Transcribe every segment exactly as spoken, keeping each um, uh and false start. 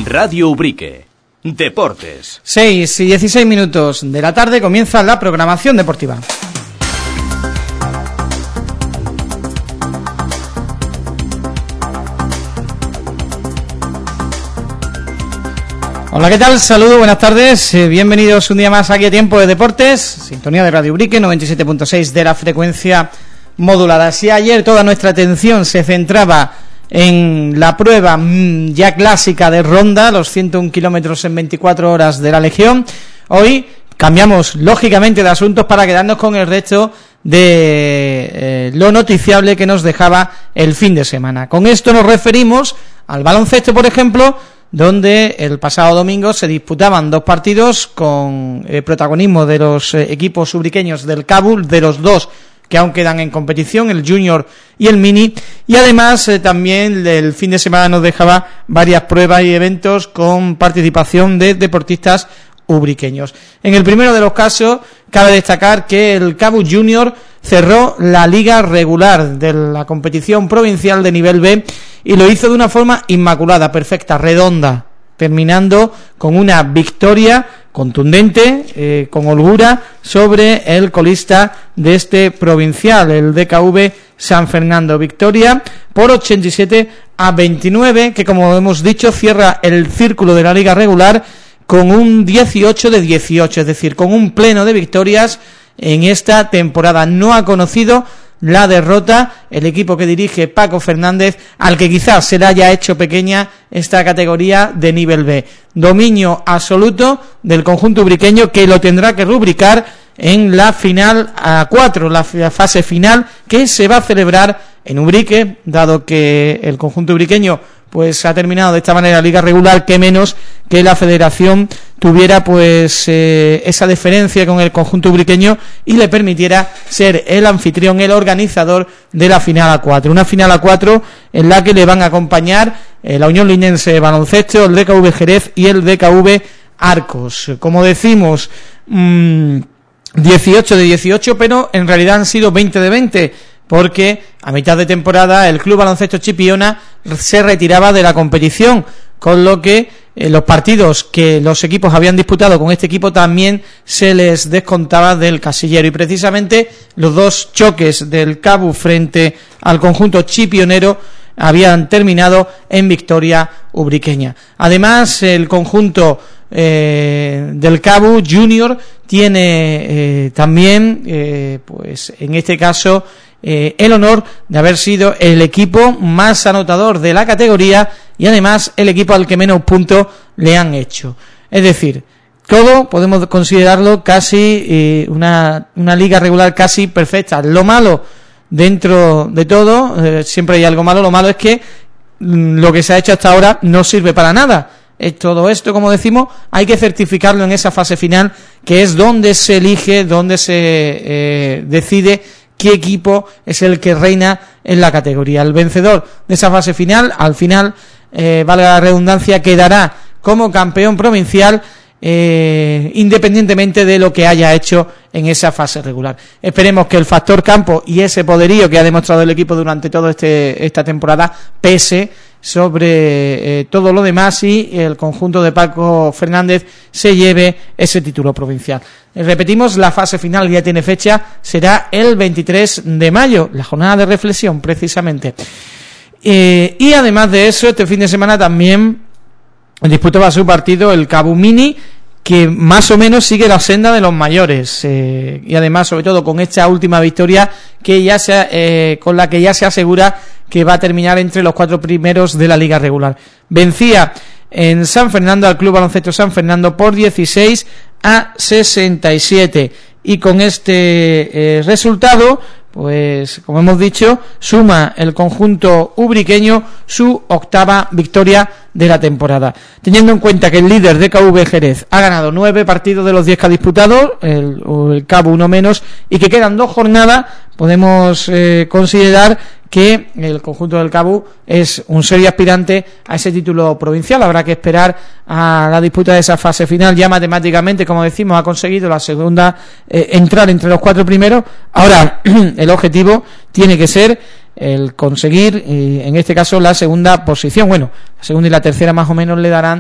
Radio Ubrique. Deportes. seis y dieciséis minutos de la tarde comienza la programación deportiva. Hola, ¿qué tal? Saludos, buenas tardes, eh, bienvenidos un día más aquí a Tiempo de Deportes, sintonía de Radio Ubrique, noventa y siete punto seis de la frecuencia modulada. Si ayer toda nuestra atención se centraba en la prueba mmm, ya clásica de Ronda, los ciento uno kilómetros en veinticuatro horas de la Legión, hoy cambiamos lógicamente de asuntos para quedarnos con el resto de eh, lo noticiable que nos dejaba el fin de semana. Con esto nos referimos al baloncesto, por ejemplo, donde el pasado domingo se disputaban dos partidos con eh, protagonismo de los eh, equipos ubriqueños del Kabul, de los dos que aún quedan en competición, el Junior y el Mini, y además eh, también el fin de semana nos dejaba varias pruebas y eventos con participación de deportistas ubriqueños. En el primero de los casos, cabe destacar que el Kabul Junior cerró la liga regular de la competición provincial de nivel B y lo hizo de una forma inmaculada, perfecta, redonda, terminando con una victoria contundente, eh, con holgura, sobre el colista de este provincial, el D K V San Fernando. Victoria por ochenta y siete a veintinueve, que como hemos dicho cierra el círculo de la liga regular con un dieciocho de dieciocho, es decir, con un pleno de victorias en esta temporada. No ha conocido la derrota el equipo que dirige Paco Fernández, al que quizás se le haya hecho pequeña esta categoría de nivel B. Dominio absoluto del conjunto ubriqueño, que lo tendrá que rubricar en la final a cuatro, la fase final que se va a celebrar en Ubrique, dado que el conjunto ubriqueño pues ha terminado de esta manera la liga regular, que menos que la federación tuviera pues eh, esa deferencia con el conjunto ubriqueño y le permitiera ser el anfitrión, el organizador de la final a cuatro, una final a cuatro en la que le van a acompañar eh, la Unión Linense de Baloncesto, el D K V Jerez y el D K V Arcos. Como decimos, mmm, dieciocho de dieciocho, pero en realidad han sido veinte de veinte, porque a mitad de temporada el Club Baloncesto Chipiona se retiraba de la competición, con lo que eh, los partidos que los equipos habían disputado con este equipo también se les descontaba del casillero, y precisamente los dos choques del Cabu frente al conjunto chipionero habían terminado en victoria ubriqueña. Además, el conjunto eh, del Cabu Junior tiene eh, también, eh, pues en este caso, Eh, el honor de haber sido el equipo más anotador de la categoría y además el equipo al que menos puntos le han hecho. Es decir, todo podemos considerarlo casi eh, una, una liga regular casi perfecta. Lo malo dentro de todo, eh, siempre hay algo malo, lo malo es que mm, lo que se ha hecho hasta ahora no sirve para nada. Eh, todo esto, como decimos, hay que certificarlo en esa fase final, que es donde se elige, donde se eh, decide qué equipo es el que reina en la categoría. El vencedor de esa fase final, al final, eh, valga la redundancia, quedará como campeón provincial, eh, independientemente de lo que haya hecho en esa fase regular. Esperemos que el factor campo y ese poderío que ha demostrado el equipo durante toda este, esta temporada pese sobre eh, todo lo demás y el conjunto de Paco Fernández se lleve ese título provincial. Repetimos, la fase final ya tiene fecha, será el veintitrés de mayo, la jornada de reflexión precisamente. Eh, y además de eso, este fin de semana también disputaba su partido el Cabu Mini, que más o menos sigue la senda de los mayores, eh, y además, sobre todo, con esta última victoria que ya se, eh, con la que ya se asegura que va a terminar entre los cuatro primeros de la liga regular. Vencía en San Fernando al Club Baloncesto San Fernando por dieciséis a sesenta y siete, y con este eh, resultado, pues como hemos dicho, suma el conjunto ubriqueño su octava victoria de la temporada. Teniendo en cuenta que el líder de K V Jerez ha ganado nueve partidos de los diez que ha disputado, el, el Cabo uno menos, y que quedan dos jornadas, podemos eh, considerar que el conjunto del Cabo es un serio aspirante a ese título provincial. Habrá que esperar a la disputa de esa fase final. Ya matemáticamente, como decimos, ha conseguido la segunda, eh, entrar entre los cuatro primeros. Ahora el objetivo tiene que ser el conseguir, eh, en este caso, la segunda posición. Bueno, la segunda y la tercera más o menos le darán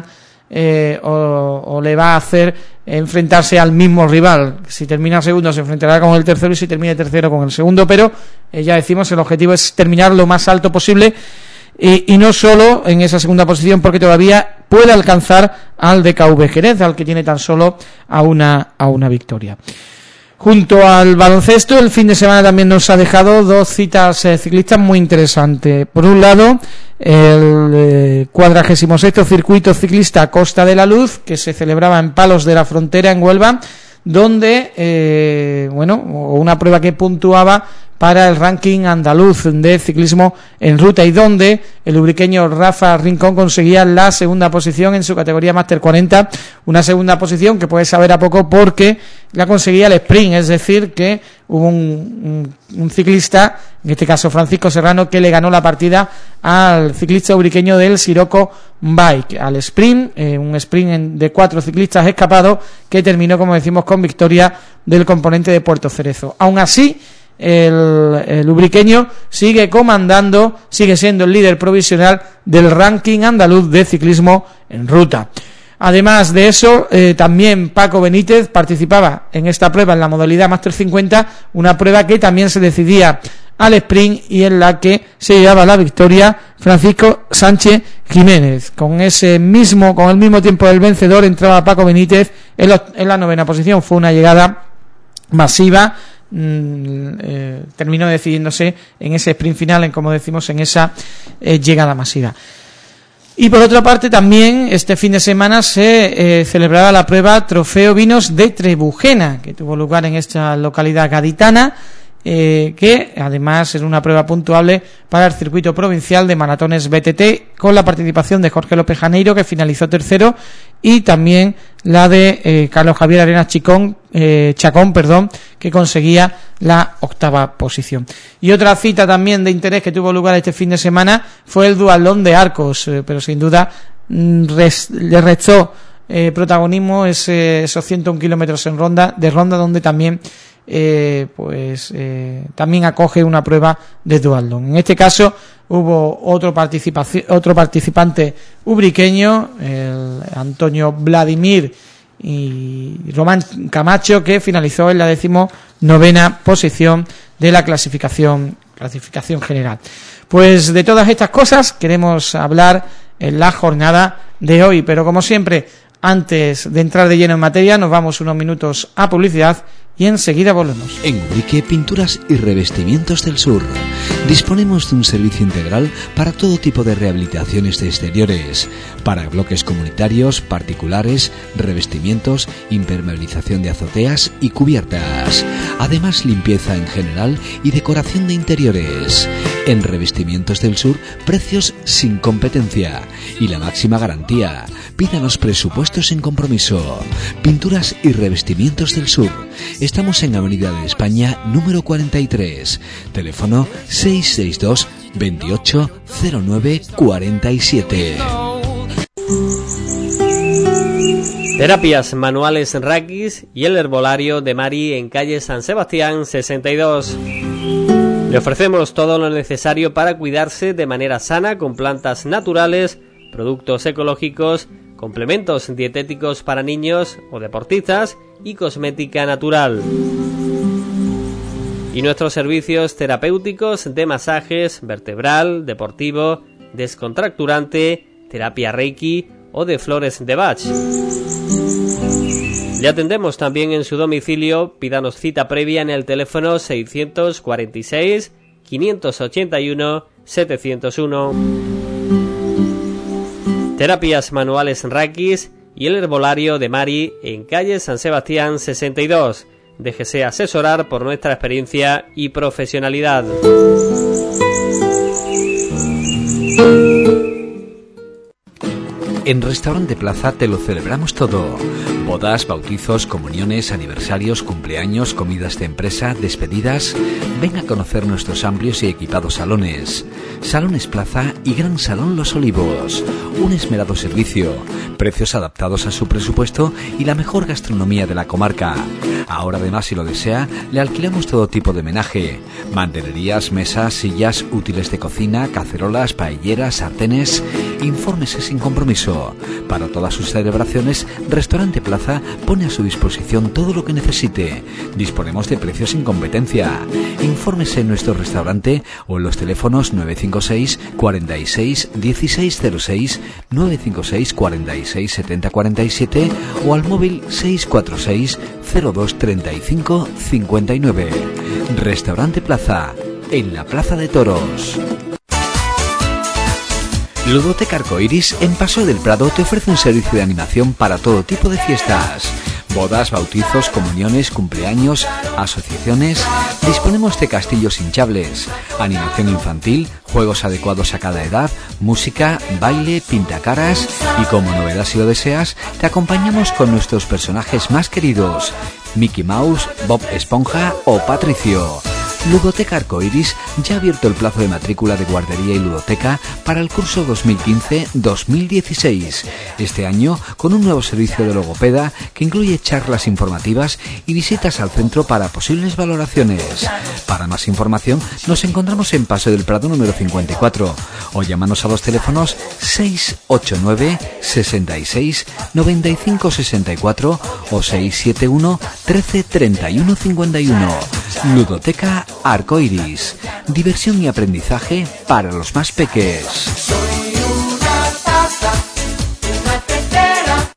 eh, o, o le va a hacer enfrentarse al mismo rival. Si termina segundo se enfrentará con el tercero y si termina tercero con el segundo, pero eh, ya decimos, el objetivo es terminar lo más alto posible y, y no solo en esa segunda posición, porque todavía puede alcanzar al D K V Jerez, al que tiene tan solo a una, a una victoria. Junto al baloncesto, el fin de semana también nos ha dejado dos citas eh, ciclistas muy interesantes. Por un lado, el eh, cuadragésimo sexto circuito ciclista Costa de la Luz, que se celebraba en Palos de la Frontera, en Huelva, donde, eh, bueno, una prueba que puntuaba para el ranking andaluz de ciclismo en ruta y donde el ubriqueño Rafa Rincón conseguía la segunda posición en su categoría Máster cuarenta, una segunda posición que puede saber a poco porque la conseguía el sprint, es decir, que hubo un, un, un ciclista, en este caso Francisco Serrano, que le ganó la partida al ciclista ubriqueño del Siroco Bike, al sprint, eh, un sprint en, de cuatro ciclistas escapados que terminó, como decimos, con victoria del componente de Puerto Cerezo. Aún así, el, el ubriqueño sigue comandando, sigue siendo el líder provisional del ranking andaluz de ciclismo en ruta. Además de eso, eh, también Paco Benítez participaba en esta prueba en la modalidad Máster cincuenta, una prueba que también se decidía al sprint y en la que se llevaba la victoria Francisco Sánchez Jiménez. Con ese mismo, con el mismo tiempo del vencedor entraba Paco Benítez en, lo, en la novena posición. Fue una llegada masiva. Mm, eh, terminó decidiéndose en ese sprint final, en como decimos, en esa eh, llegada masiva. Y por otra parte también este fin de semana se eh, celebraba la prueba Trofeo Vinos de Trebujena, que tuvo lugar en esta localidad gaditana, eh, que además es una prueba puntuable para el circuito provincial de maratones B T T, con la participación de Jorge López Janeiro, que finalizó tercero, y también la de eh, Carlos Javier Arenas Chicón, eh, Chacón, perdón, que conseguía la octava posición. Y otra cita también de interés que tuvo lugar este fin de semana fue el duatlón de Arcos, eh, pero sin duda res, le restó eh, protagonismo ese, esos ciento un kilómetros en ronda, de ronda, donde también eh, pues eh, también acoge una prueba de duatlón. En este caso hubo otro participación, otro participante ubriqueño, el Antonio Vladimir y Román Camacho, que finalizó en la decimonovena posición de la clasificación clasificación general. Pues de todas estas cosas queremos hablar en la jornada de hoy, pero como siempre, antes de entrar de lleno en materia, nos vamos unos minutos a publicidad y enseguida volvemos. En Ubrique Pinturas y Revestimientos del Sur disponemos de un servicio integral para todo tipo de rehabilitaciones de exteriores, para bloques comunitarios, particulares, revestimientos, impermeabilización de azoteas y cubiertas. Además, limpieza en general y decoración de interiores. En Revestimientos del Sur, precios sin competencia y la máxima garantía. Pídanos presupuestos sin compromiso. Pinturas y Revestimientos del Sur. Estamos en Avenida de España número cuarenta y tres. Teléfono seis seis dos, veintiocho, cero nueve, cuarenta y siete. Terapias manuales Rakis y el herbolario de Mari en calle San Sebastián sesenta y dos. Le ofrecemos todo lo necesario para cuidarse de manera sana con plantas naturales, productos ecológicos, complementos dietéticos para niños o deportistas y cosmética natural. Y nuestros servicios terapéuticos de masajes vertebral, deportivo, descontracturante, terapia Reiki o de flores de Bach. Le atendemos también en su domicilio. Pídanos cita previa en el teléfono seiscientos cuarenta y seis, quinientos ochenta y uno, setecientos uno. Terapias manuales Rakis y el herbolario de Mari en calle San Sebastián sesenta y dos. Déjese asesorar por nuestra experiencia y profesionalidad. En Restaurante Plaza te lo celebramos todo. Bodas, bautizos, comuniones, aniversarios, cumpleaños, comidas de empresa, despedidas. Ven a conocer nuestros amplios y equipados salones. Salones Plaza y Gran Salón Los Olivos. Un esmerado servicio, precios adaptados a su presupuesto y la mejor gastronomía de la comarca. Ahora además, si lo desea, le alquilamos todo tipo de menaje. Mantelerías, mesas, sillas, útiles de cocina, cacerolas, paelleras, sartenes. Infórmese sin compromiso. Para todas sus celebraciones, Restaurante Plaza pone a su disposición todo lo que necesite. Disponemos de precios sin competencia. Infórmese en nuestro restaurante o en los teléfonos nueve cinco seis, cuarenta y seis, dieciséis cero seis, nueve cinco seis, cuarenta y seis, setenta cuarenta y siete o al móvil seis cuatro seis, cero dos treinta y cinco cincuenta y nueve. Restaurante Plaza, en la Plaza de Toros. Ludoteca Arcoiris en Paseo del Prado te ofrece un servicio de animación para todo tipo de fiestas. Bodas, bautizos, comuniones, cumpleaños, asociaciones. Disponemos de castillos hinchables, animación infantil, juegos adecuados a cada edad, música, baile, pintacaras y, como novedad si lo deseas, te acompañamos con nuestros personajes más queridos: Mickey Mouse, Bob Esponja o Patricio. Ludoteca Arcoiris ya ha abierto el plazo de matrícula de guardería y ludoteca para el curso dos mil quince dos mil dieciséis. Este año con un nuevo servicio de logopeda que incluye charlas informativas y visitas al centro para posibles valoraciones. Para más información nos encontramos en Paseo del Prado número cincuenta y cuatro o llámanos a los teléfonos seis ocho nueve, sesenta y seis, noventa y cinco sesenta y cuatro o seis siete uno, trece treinta y uno cincuenta y uno. Ludoteca Arcoiris, diversión y aprendizaje para los más peques. Soy una taza, una tetera.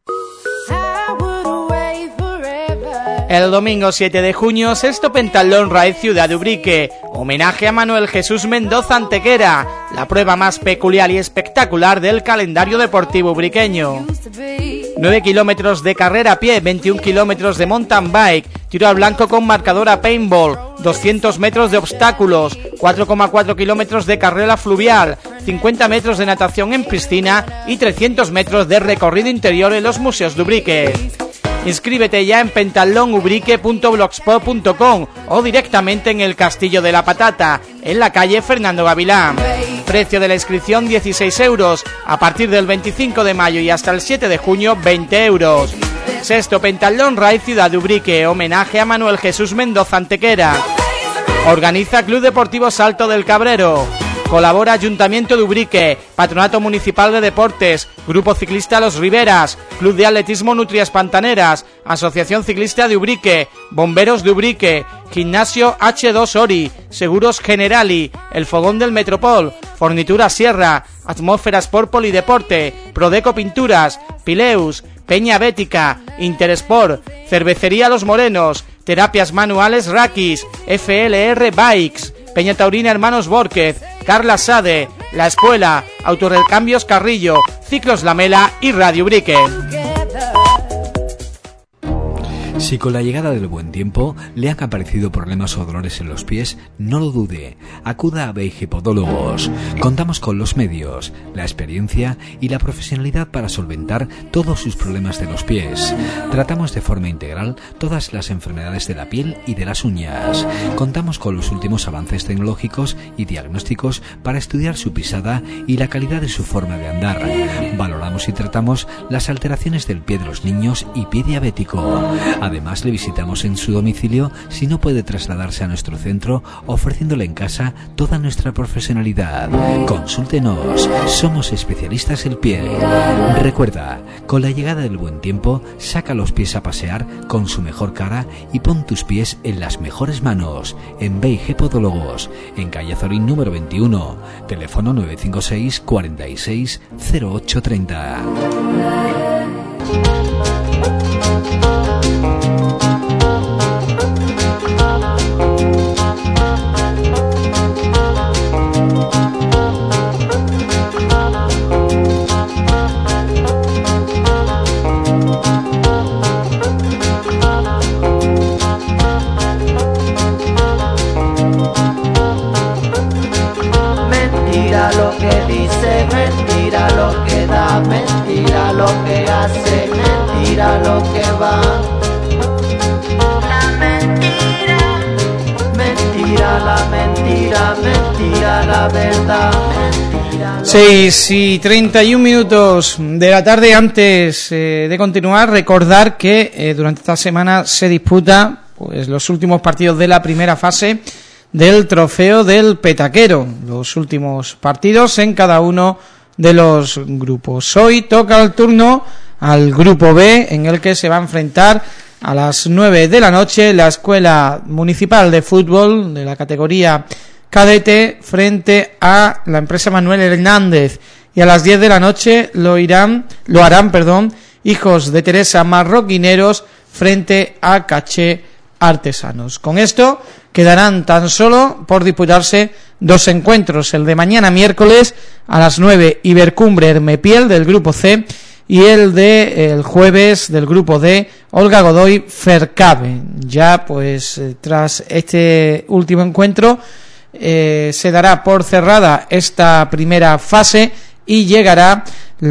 El domingo siete de junio, sexto Pentalón Raid Ciudad de Ubrique, homenaje a Manuel Jesús Mendoza Antequera, la prueba más peculiar y espectacular del calendario deportivo ubriqueño. nueve kilómetros de carrera a pie, veintiún kilómetros de mountain bike, tiro al blanco con marcador a paintball, doscientos metros de obstáculos, cuatro coma cuatro kilómetros de carrera fluvial, cincuenta metros de natación en piscina y trescientos metros de recorrido interior en los museos de Ubrique. Inscríbete ya en pentalón ubrique punto blogspot punto com o directamente en el Castillo de la Patata, en la calle Fernando Gavilán. Precio de la inscripción dieciséis euros, a partir del veinticinco de mayo y hasta el siete de junio veinte euros. Sexto Pentalón Raid Ciudad de Ubrique, homenaje a Manuel Jesús Mendoza Antequera. Organiza Club Deportivo Salto del Cabrero. Colabora Ayuntamiento de Ubrique, Patronato Municipal de Deportes, Grupo Ciclista Los Riberas, Club de Atletismo Nutrias Pantaneras, Asociación Ciclista de Ubrique, Bomberos de Ubrique, Gimnasio hache dos Ori, Seguros Generali, El Fogón del Metropol, Fornitura Sierra, Atmósfera Sport Polideporte, Prodeco Pinturas, Pileus, Peña Bética, Interesport, Cervecería Los Morenos, Terapias Manuales Rakis, F L R Bikes, Peña Taurina Hermanos Bórquez, Carla Sade, La Escuela, Autorecambios Carrillo, Ciclos Lamela y Radio Ubrique. Si con la llegada del buen tiempo le han aparecido problemas o dolores en los pies, no lo dude, acuda a Beige Podólogos. Contamos con los medios, la experiencia y la profesionalidad para solventar todos sus problemas de los pies. Tratamos de forma integral todas las enfermedades de la piel y de las uñas. Contamos con los últimos avances tecnológicos y diagnósticos para estudiar su pisada y la calidad de su forma de andar. Valoramos y tratamos las alteraciones del pie de los niños y pie diabético. Además, le visitamos en su domicilio si no puede trasladarse a nuestro centro, ofreciéndole en casa toda nuestra profesionalidad. Consúltenos, somos especialistas en piel. Recuerda, con la llegada del buen tiempo, saca los pies a pasear con su mejor cara y pon tus pies en las mejores manos. En Beige Podólogos, en calle Azorín número veintiuno, teléfono nueve cinco seis, cuarenta y seis, cero ocho treinta. Mentira lo que dice, mentira lo que da, mentira lo que hace, mentira lo que va. La mentira, mentira la mentira, mentira la verdad, mentira la... seis y treinta y un minutos de la tarde. Antes eh, de continuar, recordar que eh, durante esta semana se disputa pues los últimos partidos de la primera fase del Trofeo del Petaquero, los últimos partidos en cada uno de los grupos. Hoy toca el turno al grupo B, en el que se va a enfrentar a las nueve de la noche la Escuela Municipal de Fútbol de la categoría cadete frente a la empresa Manuel Hernández, y a las diez de la noche lo irán lo harán, perdón, Hijos de Teresa Marroquineros frente a Caché Artesanos. Con esto quedarán tan solo por disputarse dos encuentros, el de mañana miércoles a las nueve, Ibercumbre Hermepiel del grupo C, y el de el jueves del grupo D, Olga Godoy Fercabe. Ya pues eh, tras este último encuentro eh, se dará por cerrada esta primera fase y llegará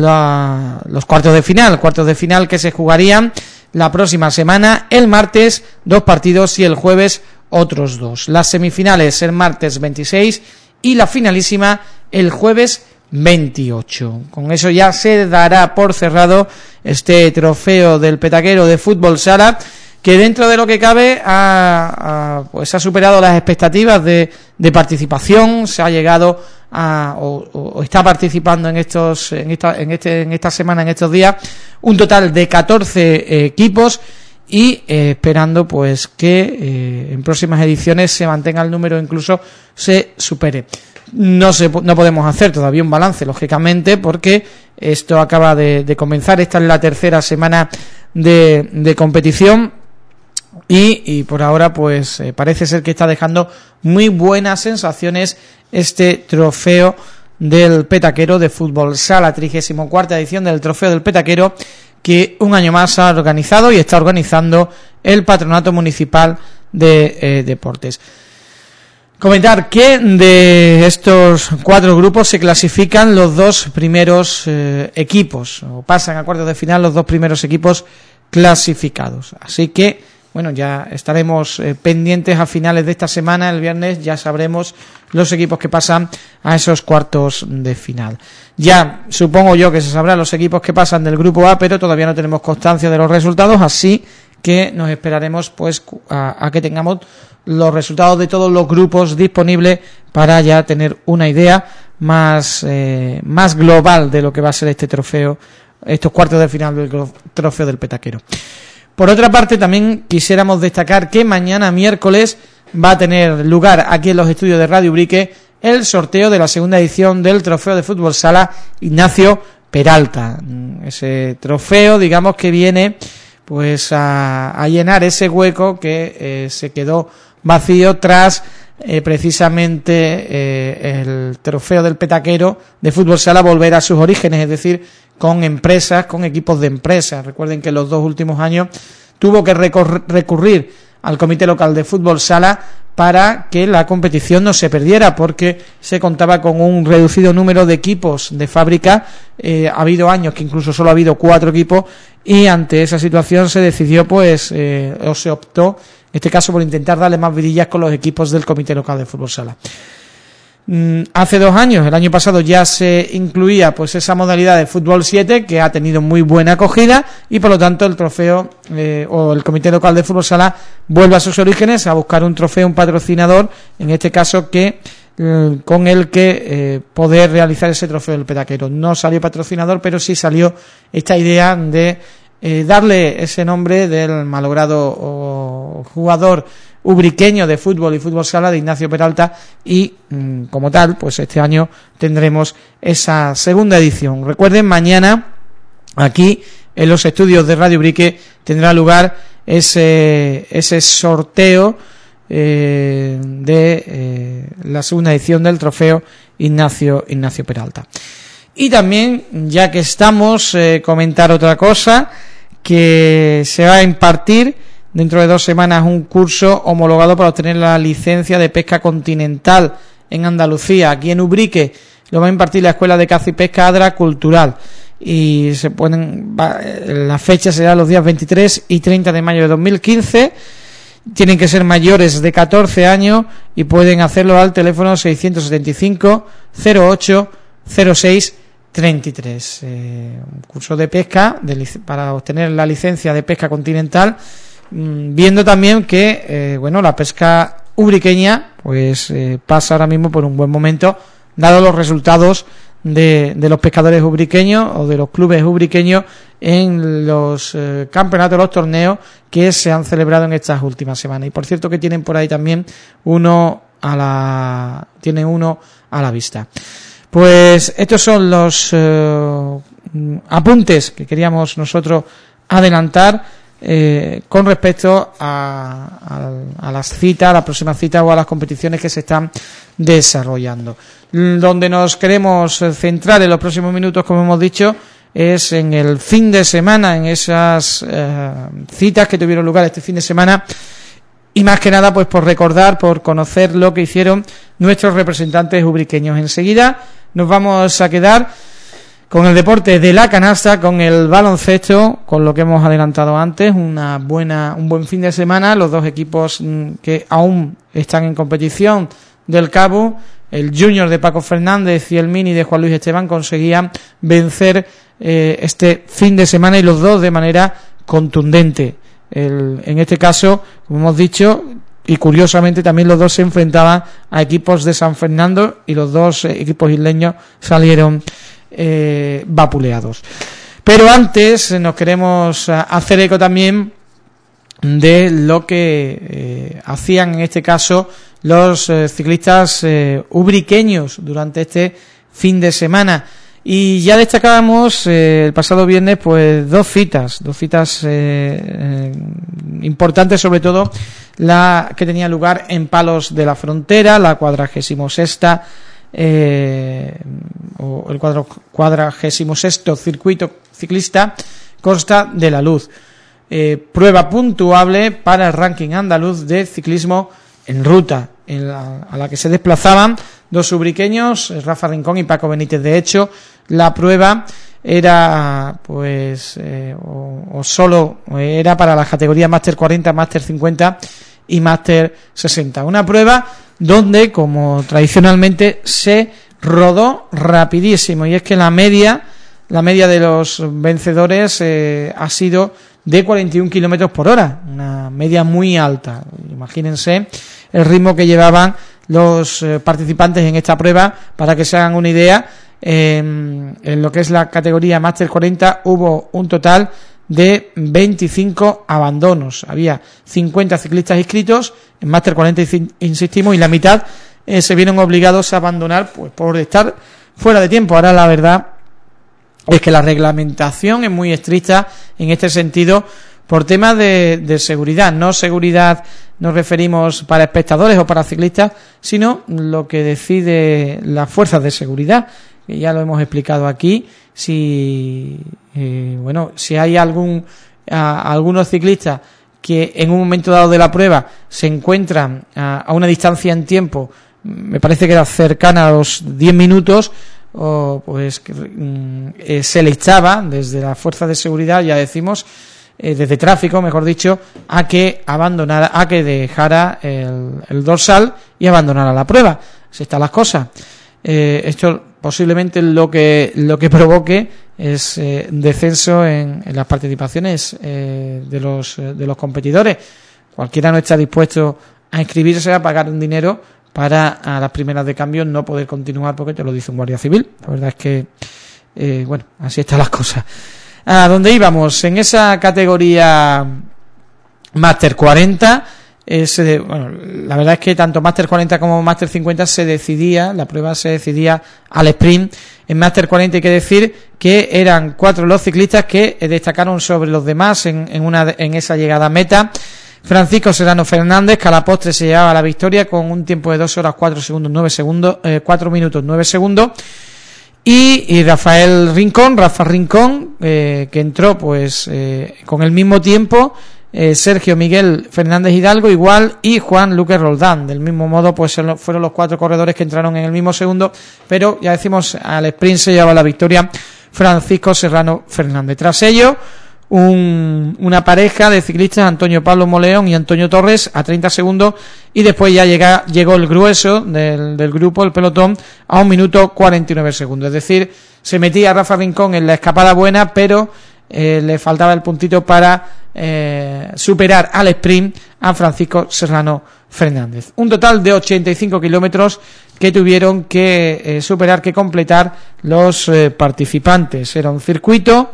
la, los cuartos de final, cuartos de final que se jugarían la próxima semana, el martes dos partidos y el jueves otros dos. Las semifinales el martes veintiséis y la finalísima el jueves veintiocho. Con eso ya se dará por cerrado este trofeo del petaquero de fútbol sala, que dentro de lo que cabe ha, ha, pues ha superado las expectativas de, de participación. Se ha llegado a o, o está participando en estos en esta en este en esta semana, en estos días, un total de catorce eh, equipos, y eh, esperando pues que eh, en próximas ediciones se mantenga el número, incluso se supere. No se no podemos hacer todavía un balance, lógicamente, porque esto acaba de, de comenzar. Esta es la tercera semana de, de competición y, y por ahora pues eh, parece ser que está dejando muy buenas sensaciones este trofeo del petaquero de fútbol sala, trigésima cuarta edición del trofeo del petaquero, que un año más ha organizado y está organizando el Patronato Municipal de eh, Deportes. Comentar que de estos cuatro grupos se clasifican los dos primeros eh, equipos, o pasan a cuartos de final los dos primeros equipos clasificados. Así que, bueno, ya estaremos eh, pendientes a finales de esta semana, el viernes ya sabremos los equipos que pasan a esos cuartos de final. Ya supongo yo que se sabrán los equipos que pasan del grupo A, pero todavía no tenemos constancia de los resultados, así que nos esperaremos pues a, a que tengamos los resultados de todos los grupos disponibles para ya tener una idea más eh, más global de lo que va a ser este trofeo, estos cuartos de final del trofeo del petaquero. Por otra parte, también quisiéramos destacar que mañana miércoles va a tener lugar aquí en los estudios de Radio Ubrique el sorteo de la segunda edición del trofeo de fútbol sala Ignacio Peralta. Ese trofeo, digamos, que viene pues a, a llenar ese hueco que eh, se quedó vacío tras eh, precisamente eh, el trofeo del petaquero de fútbol sala volver a sus orígenes, es decir, con empresas, con equipos de empresas. Recuerden que en los dos últimos años tuvo que recurrir, recurrir al Comité Local de Fútbol Sala para que la competición no se perdiera, porque se contaba con un reducido número de equipos de fábrica. Eh, ha habido años que incluso solo ha habido cuatro equipos, y ante esa situación se decidió, pues, eh, o se optó, en este caso, por intentar darle más vidillas con los equipos del Comité Local de Fútbol Sala. Mm, hace dos años, el año pasado, ya se incluía pues esa modalidad de fútbol siete, que ha tenido muy buena acogida, y por lo tanto el trofeo eh, o el Comité Local de Fútbol Sala vuelve a sus orígenes, a buscar un trofeo, un patrocinador, en este caso que eh, con el que eh, poder realizar ese trofeo del petaquero. No salió patrocinador, pero sí salió esta idea de eh, darle ese nombre del malogrado o, jugador ubriqueño de fútbol y fútbol sala de Ignacio Peralta, y mmm, como tal pues este año tendremos esa segunda edición. Recuerden, mañana aquí en los estudios de Radio Ubrique tendrá lugar ese ese sorteo eh, de eh, la segunda edición del trofeo Ignacio Ignacio Peralta. Y también, ya que estamos, eh, comentar otra cosa, que se va a impartir dentro de dos semanas un curso homologado para obtener la licencia de pesca continental en Andalucía. Aquí en Ubrique lo va a impartir la Escuela de Caza y Pesca Adra Cultural, y se ponen va, la fecha será los días veintitrés y treinta de mayo de dos mil quince. Tienen que ser mayores de catorce años y pueden hacerlo al teléfono seiscientos setenta y cinco cero ocho cero seis treinta y tres. Eh, un curso de pesca de, para obtener la licencia de pesca continental, viendo también que eh, bueno, la pesca ubriqueña pues eh, pasa ahora mismo por un buen momento, dado los resultados de, de los pescadores ubriqueños o de los clubes ubriqueños en los eh, campeonatos, los torneos que se han celebrado en estas últimas semanas. Y por cierto que tienen por ahí también uno a la tienen uno a la vista. Pues estos son los eh, apuntes que queríamos nosotros adelantar eh, con respecto a, a, a las citas, a las próximas citas o a las competiciones que se están desarrollando. Donde nos queremos centrar en los próximos minutos, como hemos dicho, es en el fin de semana, en esas eh, citas que tuvieron lugar este fin de semana, y más que nada pues por recordar, por conocer lo que hicieron nuestros representantes ubriqueños. Enseguida nos vamos a quedar con el deporte de la canasta, con el baloncesto, con lo que hemos adelantado antes, una buena, un buen fin de semana. Los dos equipos que aún están en competición del Cabo, el Junior de Paco Fernández y el Mini de Juan Luis Esteban, conseguían vencer eh, este fin de semana, y los dos de manera contundente. El, en este caso, como hemos dicho, y curiosamente también los dos se enfrentaban a equipos de San Fernando, y los dos eh, equipos isleños salieron eh, vapuleados. Pero antes nos queremos hacer eco también de lo que eh, hacían en este caso los eh, ciclistas eh, ubriqueños durante este fin de semana. Y ya destacábamos eh, el pasado viernes pues dos citas, dos citas eh, eh, importantes, sobre todo la que tenía lugar en Palos de la Frontera, la cuadragésimo sexta eh, o el cuadragésimo sexto circuito ciclista Costa de la Luz, eh, prueba puntuable para el ranking andaluz de ciclismo en ruta, en la, a la que se desplazaban dos ubriqueños, Rafa Rincón y Paco Benítez. De hecho, la prueba era pues eh, o, o solo era para las categorías Máster cuarenta, Máster cincuenta y Máster sesenta. Una prueba donde, como tradicionalmente, se rodó rapidísimo, y es que la media la media de los vencedores eh, ha sido de cuarenta y un kilómetros por hora, una media muy alta. Imagínense el ritmo que llevaban los eh, participantes en esta prueba. Para que se hagan una idea, eh, en lo que es la categoría Máster cuarenta hubo un total de veinticinco abandonos. Había cincuenta ciclistas inscritos en Máster cuarenta, insistimos, y la mitad eh, se vieron obligados a abandonar pues por estar fuera de tiempo. Ahora la verdad es que la reglamentación es muy estricta en este sentido por temas de, de seguridad. No seguridad nos referimos para espectadores o para ciclistas, sino lo que decide las fuerzas de seguridad, que ya lo hemos explicado aquí. Si eh, bueno, si hay algún a, algunos ciclistas que en un momento dado de la prueba se encuentran a, a una distancia en tiempo, me parece que era cercana a los diez minutos, o pues eh, se le instaba desde la fuerza de seguridad, ya decimos, eh, desde tráfico, mejor dicho, a que abandonara, a que dejara el, el dorsal y abandonara la prueba. Así están las cosas. Eh, esto posiblemente lo que lo que provoque es eh, descenso en, en las participaciones eh, de los de los competidores. Cualquiera no está dispuesto a inscribirse, a pagar un dinero para a las primeras de cambio no poder continuar, porque te lo dice un guardia civil. La verdad es que eh, bueno, así están las cosas. ¿A dónde íbamos? En esa categoría Máster cuarenta, eh, se, bueno, la verdad es que tanto Máster cuarenta como Máster cincuenta se decidía, la prueba se decidía al sprint. En Máster cuarenta hay que decir que eran cuatro los ciclistas que destacaron sobre los demás en, en, una, en esa llegada a meta. Francisco Serrano Fernández, que a la postre se llevaba la victoria con un tiempo de dos horas cuatro segundos nueve segundos, eh, cuatro minutos nueve segundos, y, y Rafael Rincón, Rafa Rincón, eh, que entró pues eh, con el mismo tiempo, eh, Sergio Miguel Fernández Hidalgo igual, y Juan Luque Roldán. Del mismo modo pues fueron los cuatro corredores que entraron en el mismo segundo, pero ya decimos, al sprint se llevaba la victoria Francisco Serrano Fernández. Tras ello, Un, una pareja de ciclistas, Antonio Pablo Moleón y Antonio Torres, a treinta segundos, y después ya llega, llegó el grueso del, del grupo, el pelotón, a un minuto cuarenta y nueve segundos. Es decir, se metía Rafa Rincón en la escapada buena, pero eh, le faltaba el puntito para eh, superar al sprint a Francisco Serrano Fernández. Un total de ochenta y cinco kilómetros que tuvieron que eh, superar, que completar los eh, participantes. Era un circuito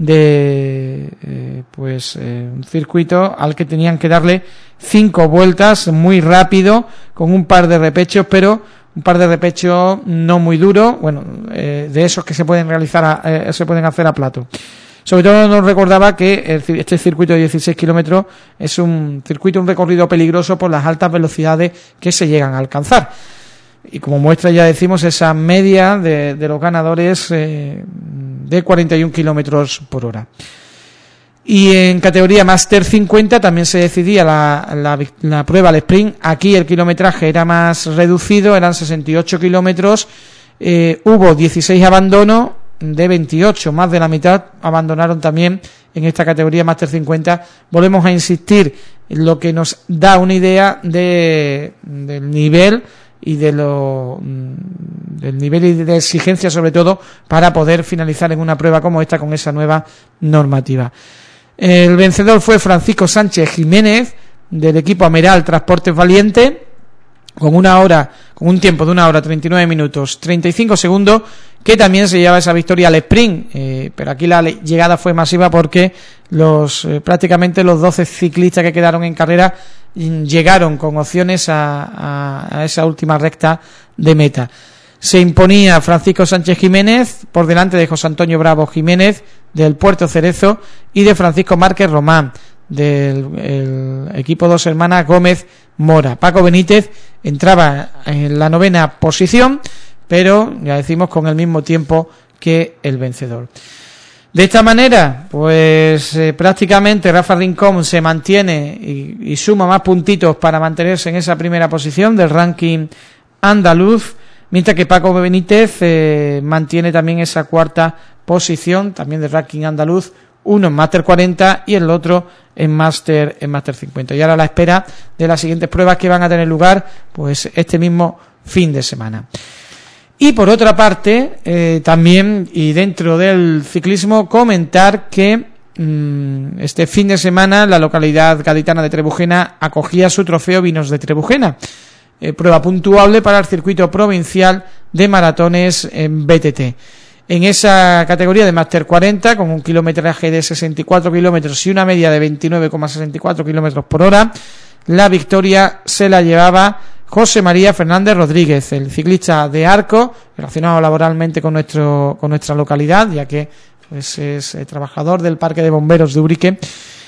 de eh, pues eh, un circuito al que tenían que darle cinco vueltas muy rápido, con un par de repechos, pero un par de repechos no muy duros, bueno, eh, de esos que se pueden realizar a, eh, se pueden hacer a plato. Sobre todo nos recordaba que el, este circuito de dieciséis kilómetros es un circuito, un recorrido peligroso por las altas velocidades que se llegan a alcanzar. Y como muestra, ya decimos, esa media de, de los ganadores eh, de cuarenta y un kilómetros por hora. Y en categoría Máster cincuenta también se decidía la, la, la prueba al sprint. Aquí el kilometraje era más reducido, eran sesenta y ocho kilómetros, eh, hubo dieciséis abandonos de veintiocho, más de la mitad abandonaron también en esta categoría Máster cincuenta. Volvemos a insistir en lo que nos da una idea de, del nivel y de lo del nivel y de exigencia, sobre todo para poder finalizar en una prueba como esta con esa nueva normativa. El vencedor fue Francisco Sánchez Jiménez, del equipo Ameral Transportes Valiente, con una hora, con un tiempo de una hora treinta y nueve minutos treinta y cinco segundos, que también se lleva esa victoria al sprint, eh, pero aquí la llegada fue masiva porque los eh, prácticamente los doce ciclistas que quedaron en carrera llegaron con opciones a, a, a esa última recta de meta. Se imponía Francisco Sánchez Jiménez por delante de José Antonio Bravo Jiménez del Puerto Cerezo y de Francisco Márquez Román del el equipo Dos Hermanas Gómez Mora. Paco Benítez entraba en la novena posición, pero ya decimos con el mismo tiempo que el vencedor. De esta manera, pues eh, prácticamente Rafa Rincón se mantiene y, y suma más puntitos para mantenerse en esa primera posición del ranking andaluz, mientras que Paco Benítez eh, mantiene también esa cuarta posición, también del ranking andaluz, uno en Máster cuarenta y el otro en Máster en Máster cincuenta. Y ahora a la espera de las siguientes pruebas que van a tener lugar pues este mismo fin de semana. Y por otra parte, eh, también, y dentro del ciclismo, comentar que mmm, este fin de semana la localidad gaditana de Trebujena acogía su trofeo Vinos de Trebujena, eh, prueba puntuable para el circuito provincial de maratones en B T T. En esa categoría de Máster cuarenta, con un kilometraje de sesenta y cuatro kilómetros y una media de veintinueve coma sesenta y cuatro kilómetros por hora, la victoria se la llevaba José María Fernández Rodríguez, el ciclista de Arco, relacionado laboralmente con nuestro con nuestra localidad, ya que pues es eh, trabajador del Parque de Bomberos de Ubrique,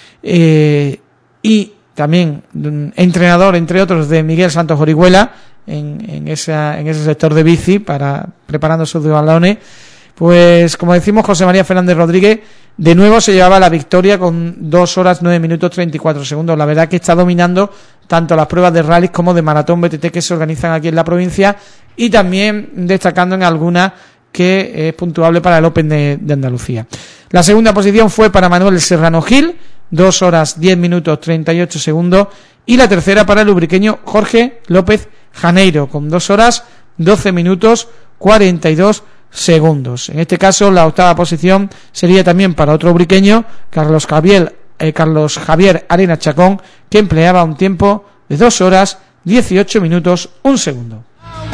eh, y también um, entrenador, entre otros, de Miguel Santos Orihuela en, en, esa, en ese sector de bici, para preparando sus balones. Pues como decimos, José María Fernández Rodríguez de nuevo se llevaba la victoria con dos horas nueve minutos treinta y cuatro segundos. La verdad que está dominando tanto las pruebas de rally como de maratón B T T que se organizan aquí en la provincia, y también destacando en algunas que es puntuable para el Open de, de Andalucía. La segunda posición fue para Manuel Serrano Gil, dos horas diez minutos treinta y ocho segundos, y la tercera para el ubriqueño Jorge López Janeiro, con dos horas doce minutos cuarenta y dos segundos. En este caso, la octava posición sería también para otro ubriqueño, Carlos Javier, eh, Carlos Javier Arena Chacón, que empleaba un tiempo de dos horas dieciocho minutos un segundo.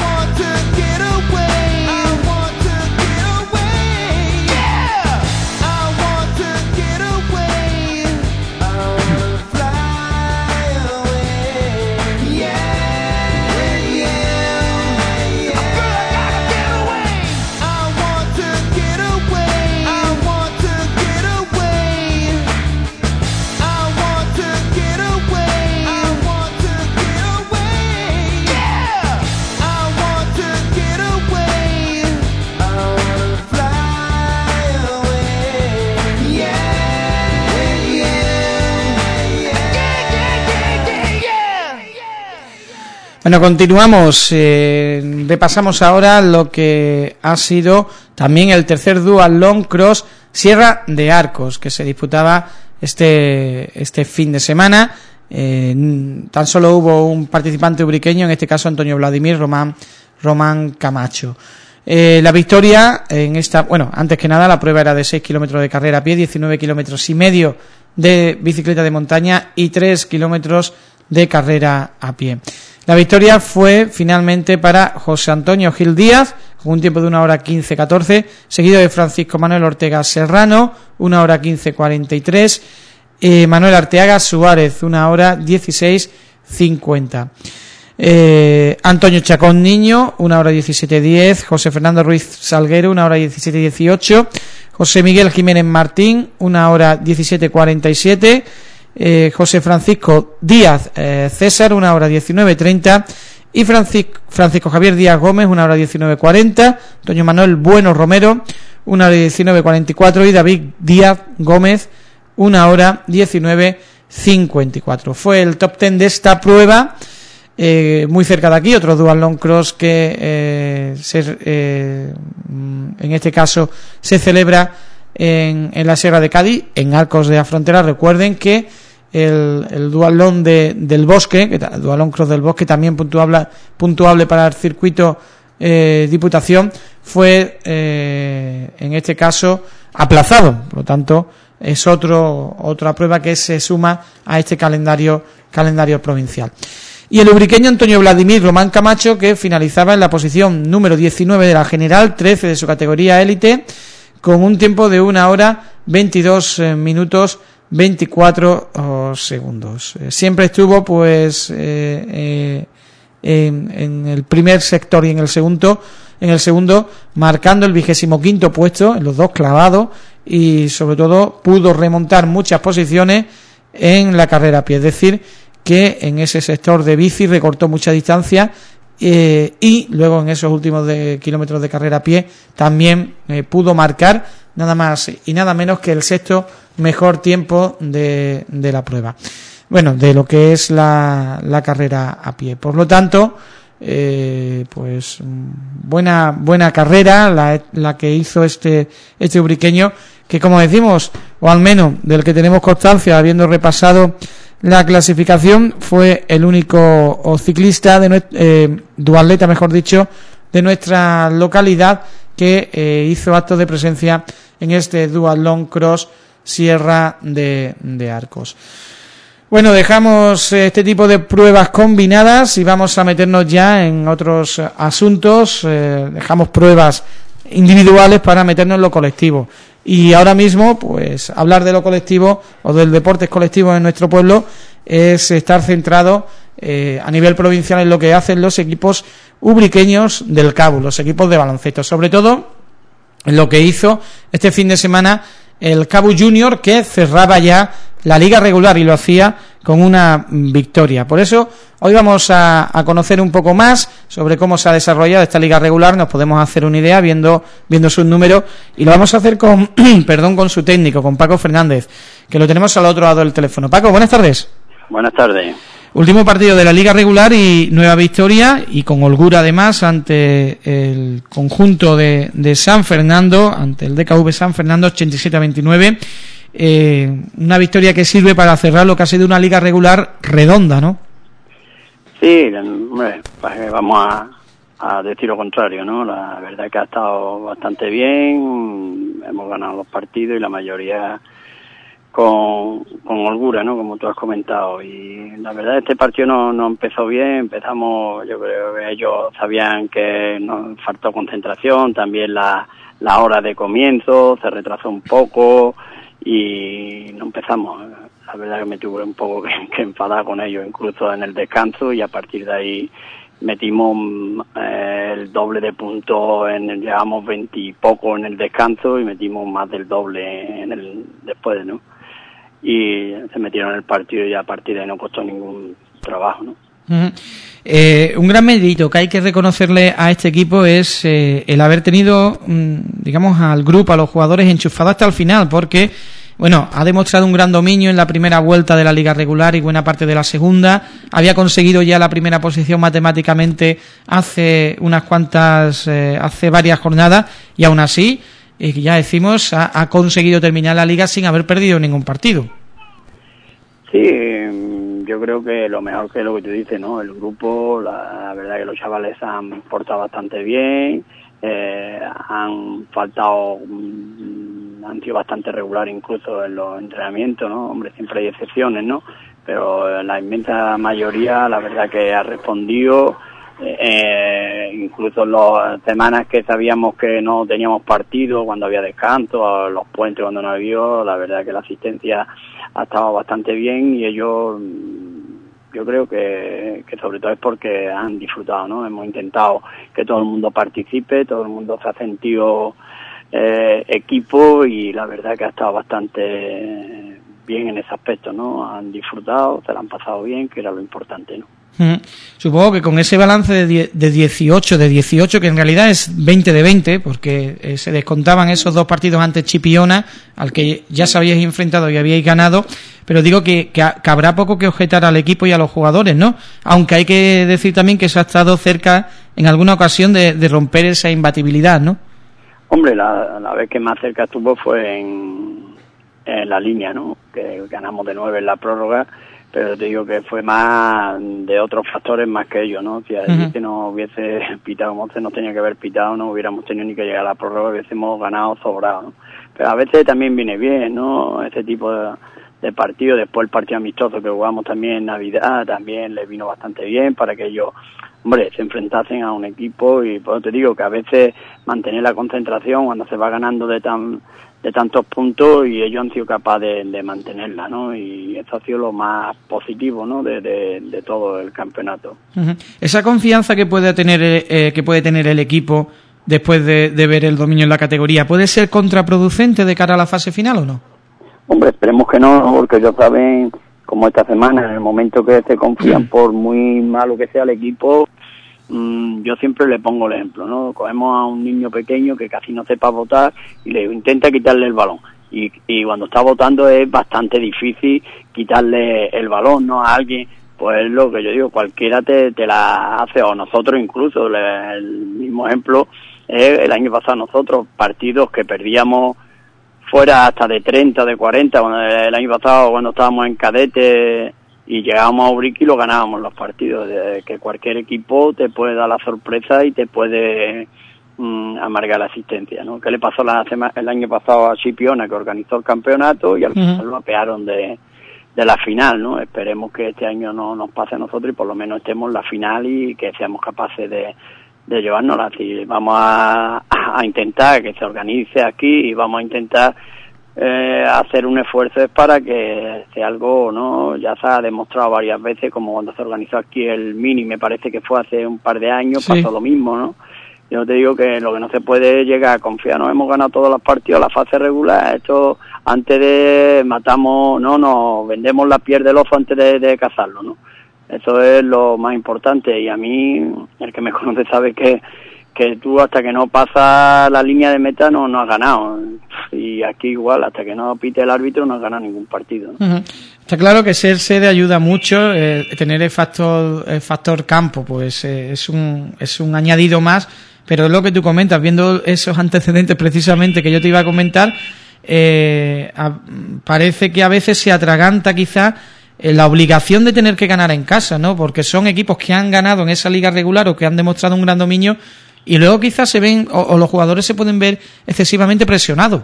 Bueno, continuamos, eh, repasamos ahora lo que ha sido también el tercer Dual Long Cross Sierra de Arcos, que se disputaba este este fin de semana. Eh, tan solo hubo un participante ubriqueño, en este caso Antonio Vladimir Román, Román Camacho. Eh, la victoria en esta, bueno, antes que nada la prueba era de seis kilómetros de carrera a pie, diecinueve kilómetros y medio de bicicleta de montaña y tres kilómetros de carrera a pie. La victoria fue finalmente para José Antonio Gil Díaz, con un tiempo de una hora quince catorce, seguido de Francisco Manuel Ortega Serrano, una hora quince cuarenta y tres, eh, Manuel Arteaga Suárez, una hora dieciséis cincuenta. Eh, Antonio Chacón Niño, una hora diecisiete diez, José Fernando Ruiz Salguero, una hora diecisiete dieciocho, José Miguel Jiménez Martín, una hora diecisiete cuarenta y siete, eh, José Francisco Díaz eh, César, una hora diecinueve treinta, y Francisco, Francisco Javier Díaz Gómez, una hora diecinueve cuarenta, Antonio Manuel Bueno Romero, una hora diecinueve cuarenta y cuatro, y David Díaz Gómez, una hora diecinueve cincuenta y cuatro. Fue el top ten de esta prueba. Eh, muy cerca de aquí, otro dual long cross que eh, se, eh, en este caso se celebra en, en la Sierra de Cádiz, en Arcos de la Frontera. Recuerden que el, el dual long de, del Bosque, que, el dual long cross del Bosque, también puntuable, puntuable para el circuito eh, Diputación, fue eh, en este caso aplazado. Por lo tanto, es otro otra prueba que se suma a este calendario calendario provincial. Y el ubriqueño Antonio Vladimir Román Camacho, que finalizaba en la posición número diecinueve de la general, trece de su categoría élite, con un tiempo de una hora veintidós eh, minutos veinticuatro oh, segundos. Eh, siempre estuvo pues eh, eh, en, en el primer sector y en el segundo en el segundo marcando el vigésimo quinto puesto en los dos clavados, y sobre todo pudo remontar muchas posiciones en la carrera a pie, es decir, que en ese sector de bici recortó mucha distancia eh, y luego en esos últimos de kilómetros de carrera a pie también eh, pudo marcar nada más y nada menos que el sexto mejor tiempo de, de la prueba, bueno, de lo que es la, la carrera a pie. Por lo tanto, eh, pues buena buena carrera la, la que hizo este este ubriqueño, que como decimos, o al menos del que tenemos constancia habiendo repasado la clasificación, fue el único ciclista de eh, duatleta, mejor dicho, de nuestra localidad que eh, hizo actos de presencia en este Dual Long Cross Sierra de, de Arcos. Bueno, dejamos este tipo de pruebas combinadas y vamos a meternos ya en otros asuntos. Eh, dejamos pruebas individuales para meternos en lo colectivo. Y ahora mismo, pues, hablar de lo colectivo o del deporte colectivo en nuestro pueblo es estar centrado eh, a nivel provincial en lo que hacen los equipos ubriqueños del Cabo, los equipos de baloncesto, sobre todo en lo que hizo este fin de semana el Cabo Junior, que cerraba ya la liga regular y lo hacía con una victoria. Por eso hoy vamos a, a conocer un poco más sobre cómo se ha desarrollado esta liga regular. Nos podemos hacer una idea viendo viendo sus números, y lo vamos a hacer con perdón con su técnico, con Paco Fernández, que lo tenemos al otro lado del teléfono. Paco, buenas tardes. Buenas tardes. Último partido de la liga regular y nueva victoria, y con holgura además ante el conjunto de, de San Fernando, ante el D K V San Fernando, ochenta y siete a veintinueve. Eh, una victoria que sirve para cerrar lo que ha sido una liga regular redonda, ¿no? Sí, hombre, pues vamos a, a decir lo contrario, ¿no? La verdad es que ha estado bastante bien, hemos ganado los partidos y la mayoría con, con holgura, ¿no? Como tú has comentado. Y la verdad este partido no, no empezó bien, empezamos, yo creo que ellos sabían que nos faltó concentración, también la, la hora de comienzo se retrasó un poco y no empezamos. La verdad que me tuve un poco que, que enfadar con ellos, incluso en el descanso, y a partir de ahí metimos eh, el doble de puntos, en el, llevamos veinte y poco en el descanso y metimos más del doble en el después, ¿no? Y se metieron en el partido y a partir de ahí no costó ningún trabajo, ¿no? Uh-huh. Eh, un gran mérito que hay que reconocerle a este equipo es eh, el haber tenido, mmm, digamos, al grupo, a los jugadores enchufados hasta el final, porque bueno, ha demostrado un gran dominio en la primera vuelta de la liga regular y buena parte de la segunda. Había conseguido ya la primera posición matemáticamente hace unas cuantas, eh, hace varias jornadas, y aún así, eh, ya decimos, ha, ha conseguido terminar la liga sin haber perdido ningún partido. Sí, yo creo que lo mejor que lo que tú dices, ¿no? El grupo, la, la verdad que los chavales han portado bastante bien, eh, han faltado, han sido bastante regulares incluso en los entrenamientos, ¿no? Hombre, siempre hay excepciones, ¿no? Pero la inmensa mayoría, la verdad que ha respondido, eh, incluso en las semanas que sabíamos que no teníamos partido, cuando había descanso, los puentes cuando no había, la verdad que la asistencia ha estado bastante bien y ellos, yo creo que, que sobre todo es porque han disfrutado, ¿no? Hemos intentado que todo el mundo participe, todo el mundo se ha sentido eh, equipo y la verdad que ha estado bastante bien en ese aspecto, ¿no? Han disfrutado, se la han pasado bien, que era lo importante, ¿no? Mm. Supongo que con ese balance de, die- de dieciocho de dieciocho, que en realidad es veinte de veinte, porque eh, se descontaban esos dos partidos ante Chipiona, al que ya se habíais enfrentado y habíais ganado, pero digo que, que, que habrá poco que objetar al equipo y a los jugadores, ¿no? Aunque hay que decir también que se ha estado cerca en alguna ocasión de, de romper esa imbatibilidad, ¿no? Hombre, la, la vez que más cerca estuvo fue en, en la línea, ¿no? Que ganamos de nueve en la prórroga, pero te digo que fue más de otros factores más que ellos, ¿no? Si allí Uh-huh. que no hubiese pitado Monce, no tenía que haber pitado, no hubiéramos tenido ni que llegar a la prórroga, hubiésemos ganado sobrado, ¿no? Pero a veces también viene bien, ¿no? Ese tipo de, de partido, después el partido amistoso que jugamos también en Navidad, también les vino bastante bien para que ellos, hombre, se enfrentasen a un equipo y por eso te digo que a veces mantener la concentración cuando se va ganando de tan de tantos puntos y ellos han sido capaces de, de mantenerla, ¿no? Y eso ha sido lo más positivo, ¿no? De, de, de todo el campeonato. Uh-huh. Esa confianza que puede tener eh, que puede tener el equipo después de, de ver el dominio en la categoría, ¿puede ser contraproducente de cara a la fase final o no? Hombre, esperemos que no, porque ellos saben, como esta semana, en el momento que se confían, por muy malo que sea el equipo, mmm, yo siempre le pongo el ejemplo, ¿no? Cogemos a un niño pequeño que casi no sepa votar y le digo, intenta quitarle el balón. Y, y cuando está votando es bastante difícil quitarle el balón, ¿no? A alguien, pues es lo que yo digo, cualquiera te, te la hace, o nosotros incluso, le, el mismo ejemplo es el año pasado nosotros, partidos que perdíamos fuera hasta de treinta, de cuarenta, cuando el año pasado cuando estábamos en cadete y llegábamos a Ubrique y lo ganábamos los partidos, de que cualquier equipo te puede dar la sorpresa y te puede mmm, amargar la asistencia, ¿no? ¿Qué le pasó la sema- el año pasado a Chipiona, que organizó el campeonato y al final uh-huh. lo apearon de, de la final, ¿no? Esperemos que este año no nos pase a nosotros y por lo menos estemos en la final y que seamos capaces de de llevárnosla. Así vamos a, a intentar que se organice aquí y vamos a intentar eh, hacer un esfuerzo para que sea algo, ¿no? Ya se ha demostrado varias veces, como cuando se organizó aquí el Mini, me parece que fue hace un par de años, sí. Pasó lo mismo, ¿no? Yo te digo que lo que no se puede llegar a confiar, nos hemos ganado todos los partidos, la fase regular, esto antes de matamos, no, nos vendemos la piel del oso antes de, de cazarlo, ¿no? Eso es lo más importante y a mí, el que me conoce sabe que, que tú hasta que no pasas la línea de meta no, no has ganado. Y aquí igual, hasta que no pite el árbitro no has ganado ningún partido, ¿no? Uh-huh. Está claro que ser sede ayuda mucho, eh, tener el factor, el factor campo, pues eh, es un es un añadido más, pero es lo que tú comentas, viendo esos antecedentes precisamente que yo te iba a comentar, eh, a, parece que a veces se atraganta quizá la obligación de tener que ganar en casa, ¿no? Porque son equipos que han ganado en esa liga regular o que han demostrado un gran dominio y luego quizás se ven o, o los jugadores se pueden ver excesivamente presionados.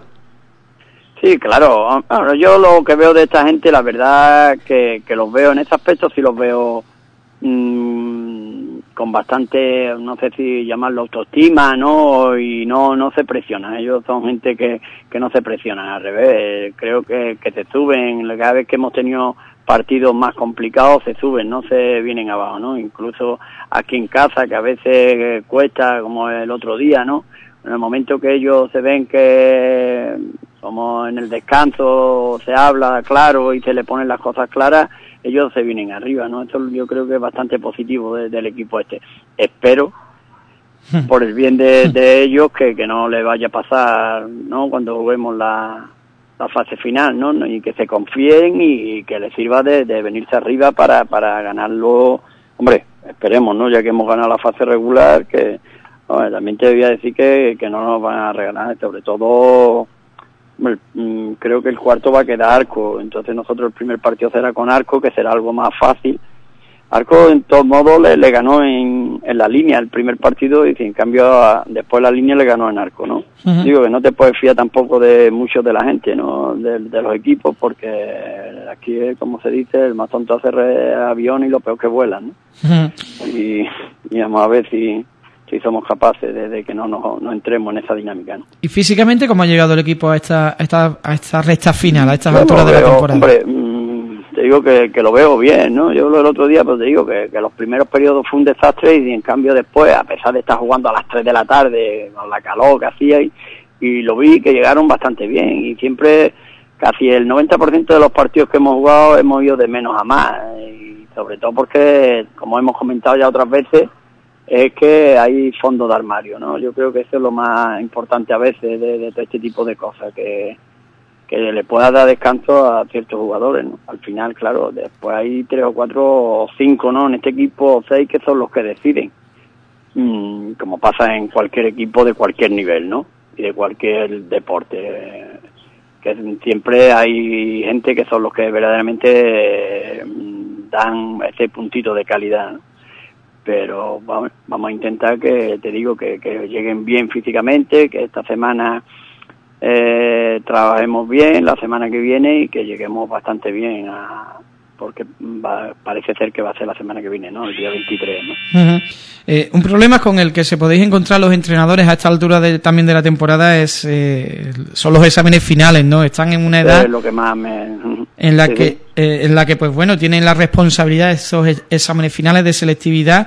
Sí, claro. Bueno, yo lo que veo de esta gente, la verdad que, que los veo en ese aspecto, sí los veo mmm, con bastante, no sé si llamarlo autoestima, ¿no? Y no no se presionan. Ellos son gente que, que no se presiona, al revés. Creo que, que se suben. Cada vez que hemos tenido partidos más complicados se suben, no se vienen abajo, ¿no? Incluso aquí en casa, que a veces cuesta, como el otro día, ¿no? En el momento que ellos se ven que, como en el descanso se habla claro y se le ponen las cosas claras, ellos se vienen arriba, ¿no? Eso yo creo que es bastante positivo de, del equipo este. Espero, por el bien de, de ellos, que, que no le vaya a pasar, ¿no? Cuando juguemos la la fase final, ¿no? Y que se confíen y, y que les sirva de, de venirse arriba para, para ganarlo. Hombre, esperemos, ¿no? Ya que hemos ganado la fase regular, que hombre, también te voy a decir que, que no nos van a regalar, sobre todo hombre, mmm, creo que el cuarto va a quedar Arco, entonces nosotros el primer partido será con Arco, que será algo más fácil, Arco en todos modos le, le ganó en, en la línea el primer partido y en cambio a, después la línea le ganó en Arco, ¿no? Uh-huh. Digo que no te puedes fiar tampoco de mucho de la gente, ¿no? De, de los equipos, porque aquí, como se dice, el más tonto hace re avión y lo peor que vuelan, ¿no? Uh-huh. y, y vamos a ver si, si somos capaces de, de que no nos no entremos en esa dinámica, ¿no? ¿Y físicamente cómo ha llegado el equipo a esta, a esta, a esta recta final, a estas alturas de la temporada? Hombre, te digo que, que lo veo bien, ¿no? Yo lo del otro día, pues te digo que, que los primeros periodos fue un desastre y en cambio después, a pesar de estar jugando a las tres de la tarde, con la calor que hacía, y, y lo vi que llegaron bastante bien y siempre, casi el noventa por ciento de los partidos que hemos jugado hemos ido de menos a más, y sobre todo porque, como hemos comentado ya otras veces, es que hay fondo de armario, ¿no? Yo creo que eso es lo más importante a veces de, de todo este tipo de cosas, que que le pueda dar descanso a ciertos jugadores, ¿no? Al final, claro, después hay tres o cuatro o cinco, ¿no? En este equipo, o seis que son los que deciden, mm, como pasa en cualquier equipo de cualquier nivel, ¿no? Y de cualquier deporte, que siempre hay gente que son los que verdaderamente eh, dan ese puntito de calidad, ¿no? Pero vamos, vamos a intentar que, te digo, que, que lleguen bien físicamente, que esta semana Eh, trabajemos bien la semana que viene y que lleguemos bastante bien a, porque va, parece ser que va a ser la semana que viene, ¿no? El día veintitrés, ¿no? Uh-huh. Eh, un problema con el que se podéis encontrar los entrenadores a esta altura de, también de la temporada es eh, son los exámenes finales, ¿no? Están en una edad es lo que más me... en la sí, que sí. Eh, en la que pues bueno tienen la responsabilidad de esos exámenes finales de selectividad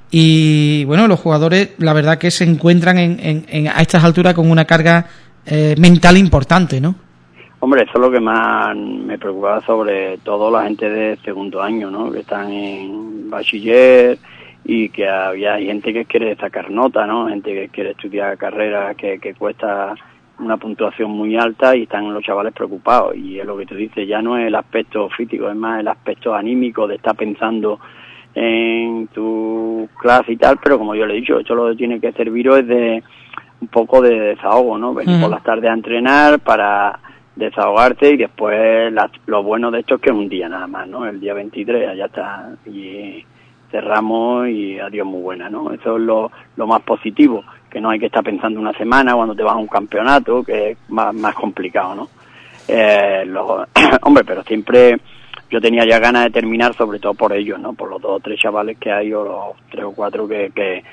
y bueno, los jugadores la verdad que se encuentran en, en, en a estas alturas con una carga Eh, mental importante, ¿no? Hombre, eso es lo que más me preocupaba, sobre todo la gente de segundo año, ¿no? Que están en bachiller y que había gente que quiere sacar nota, ¿no? Gente que quiere estudiar carreras que, que cuesta una puntuación muy alta y están los chavales preocupados. Y es lo que tú dices, ya no es el aspecto físico, es más el aspecto anímico de estar pensando en tu clase y tal, pero como yo le he dicho, esto lo que tiene que serviros es de un poco de desahogo, ¿no? Venir uh-huh. por las tardes a entrenar para desahogarte y después la, lo bueno de esto es que es un día nada más, ¿no? El día veintitrés, allá está, y cerramos y adiós muy buena, ¿no? Eso es lo, lo más positivo, que no hay que estar pensando una semana cuando te vas a un campeonato, que es más, más complicado, ¿no? Eh, lo, hombre, pero siempre yo tenía ya ganas de terminar, sobre todo por ellos, ¿no? Por los dos o tres chavales que hay, o los tres o cuatro que... que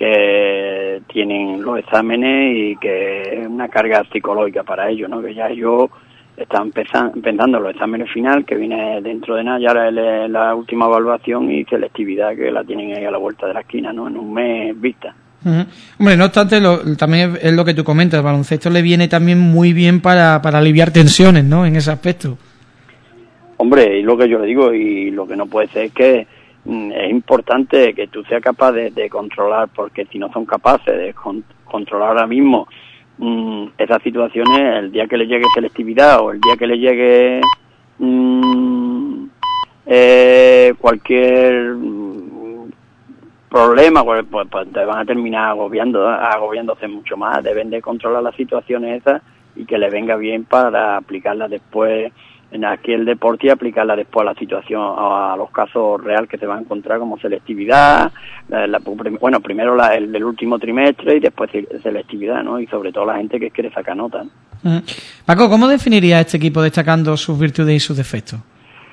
que tienen los exámenes y que es una carga psicológica para ellos, ¿no? Que ya ellos están pensando los exámenes final, que viene dentro de nada, ya ahora es la última evaluación y selectividad, que la tienen ahí a la vuelta de la esquina, ¿no? En un mes vista. Uh-huh. Hombre, no obstante, lo, también es lo que tú comentas, el baloncesto le viene también muy bien para, para aliviar tensiones, ¿no? En ese aspecto. Hombre, y lo que yo le digo, y lo que no puede ser es que es importante que tú seas capaz de, de controlar, porque si no son capaces de con, controlar ahora mismo mmm, esas situaciones, el día que le llegue selectividad o el día que le llegue mmm, eh, cualquier mmm, problema, pues, pues, pues te van a terminar agobiando, agobiándose mucho más. Deben de controlar las situaciones esas y que le venga bien para aplicarlas después en aquel deporte y aplicarla después a la situación, a los casos reales que se van a encontrar, como selectividad, la, la, bueno, primero la, el, el último trimestre y después selectividad, ¿no? Y sobre todo la gente que quiere sacar nota, ¿no? Uh-huh. Paco, ¿cómo definiría este equipo destacando sus virtudes y sus defectos?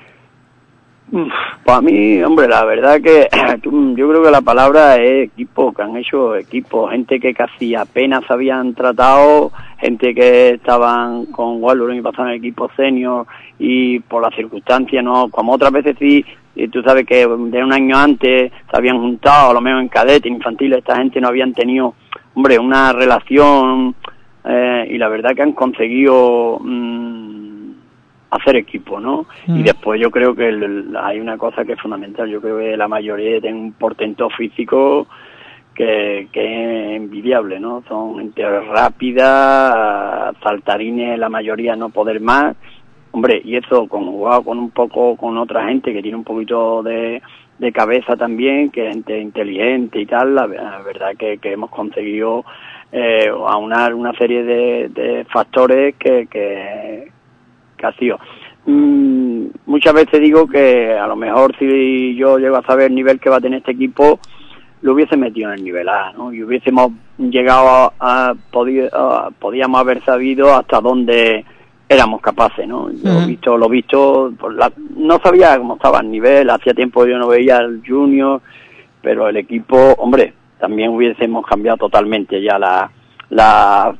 Pues a mí, hombre, la verdad que yo creo que la palabra es equipo, que han hecho equipo, gente que casi apenas habían tratado, gente que estaban con Walloon y pasaron el equipo senior y por las circunstancias, no, como otras veces sí, y tú sabes que de un año antes se habían juntado, a lo menos en cadete, en infantil, esta gente no habían tenido, hombre, una relación eh, y la verdad que han conseguido mmm, hacer equipo, ¿no? Mm. Y después yo creo que el, hay una cosa que es fundamental, yo creo que la mayoría tiene un portento físico que, que es envidiable, ¿no? Son gente rápida, saltarines, la mayoría no poder más, hombre, y eso conjugado con un poco con otra gente que tiene un poquito de, de cabeza también, que es gente inteligente y tal, la, la verdad que, que hemos conseguido eh, aunar una serie de, de factores que, que que ha sido. Mm, muchas veces digo que a lo mejor si yo llego a saber el nivel que va a tener este equipo, lo hubiese metido en el nivel A, ¿no? Y hubiésemos llegado a, a, podi- a podíamos haber sabido hasta dónde éramos capaces, ¿no? Yo Uh-huh. he visto, lo visto, por la, no sabía cómo estaba el nivel, hacía tiempo yo no veía al junior, pero el equipo, hombre, también hubiésemos cambiado totalmente ya la la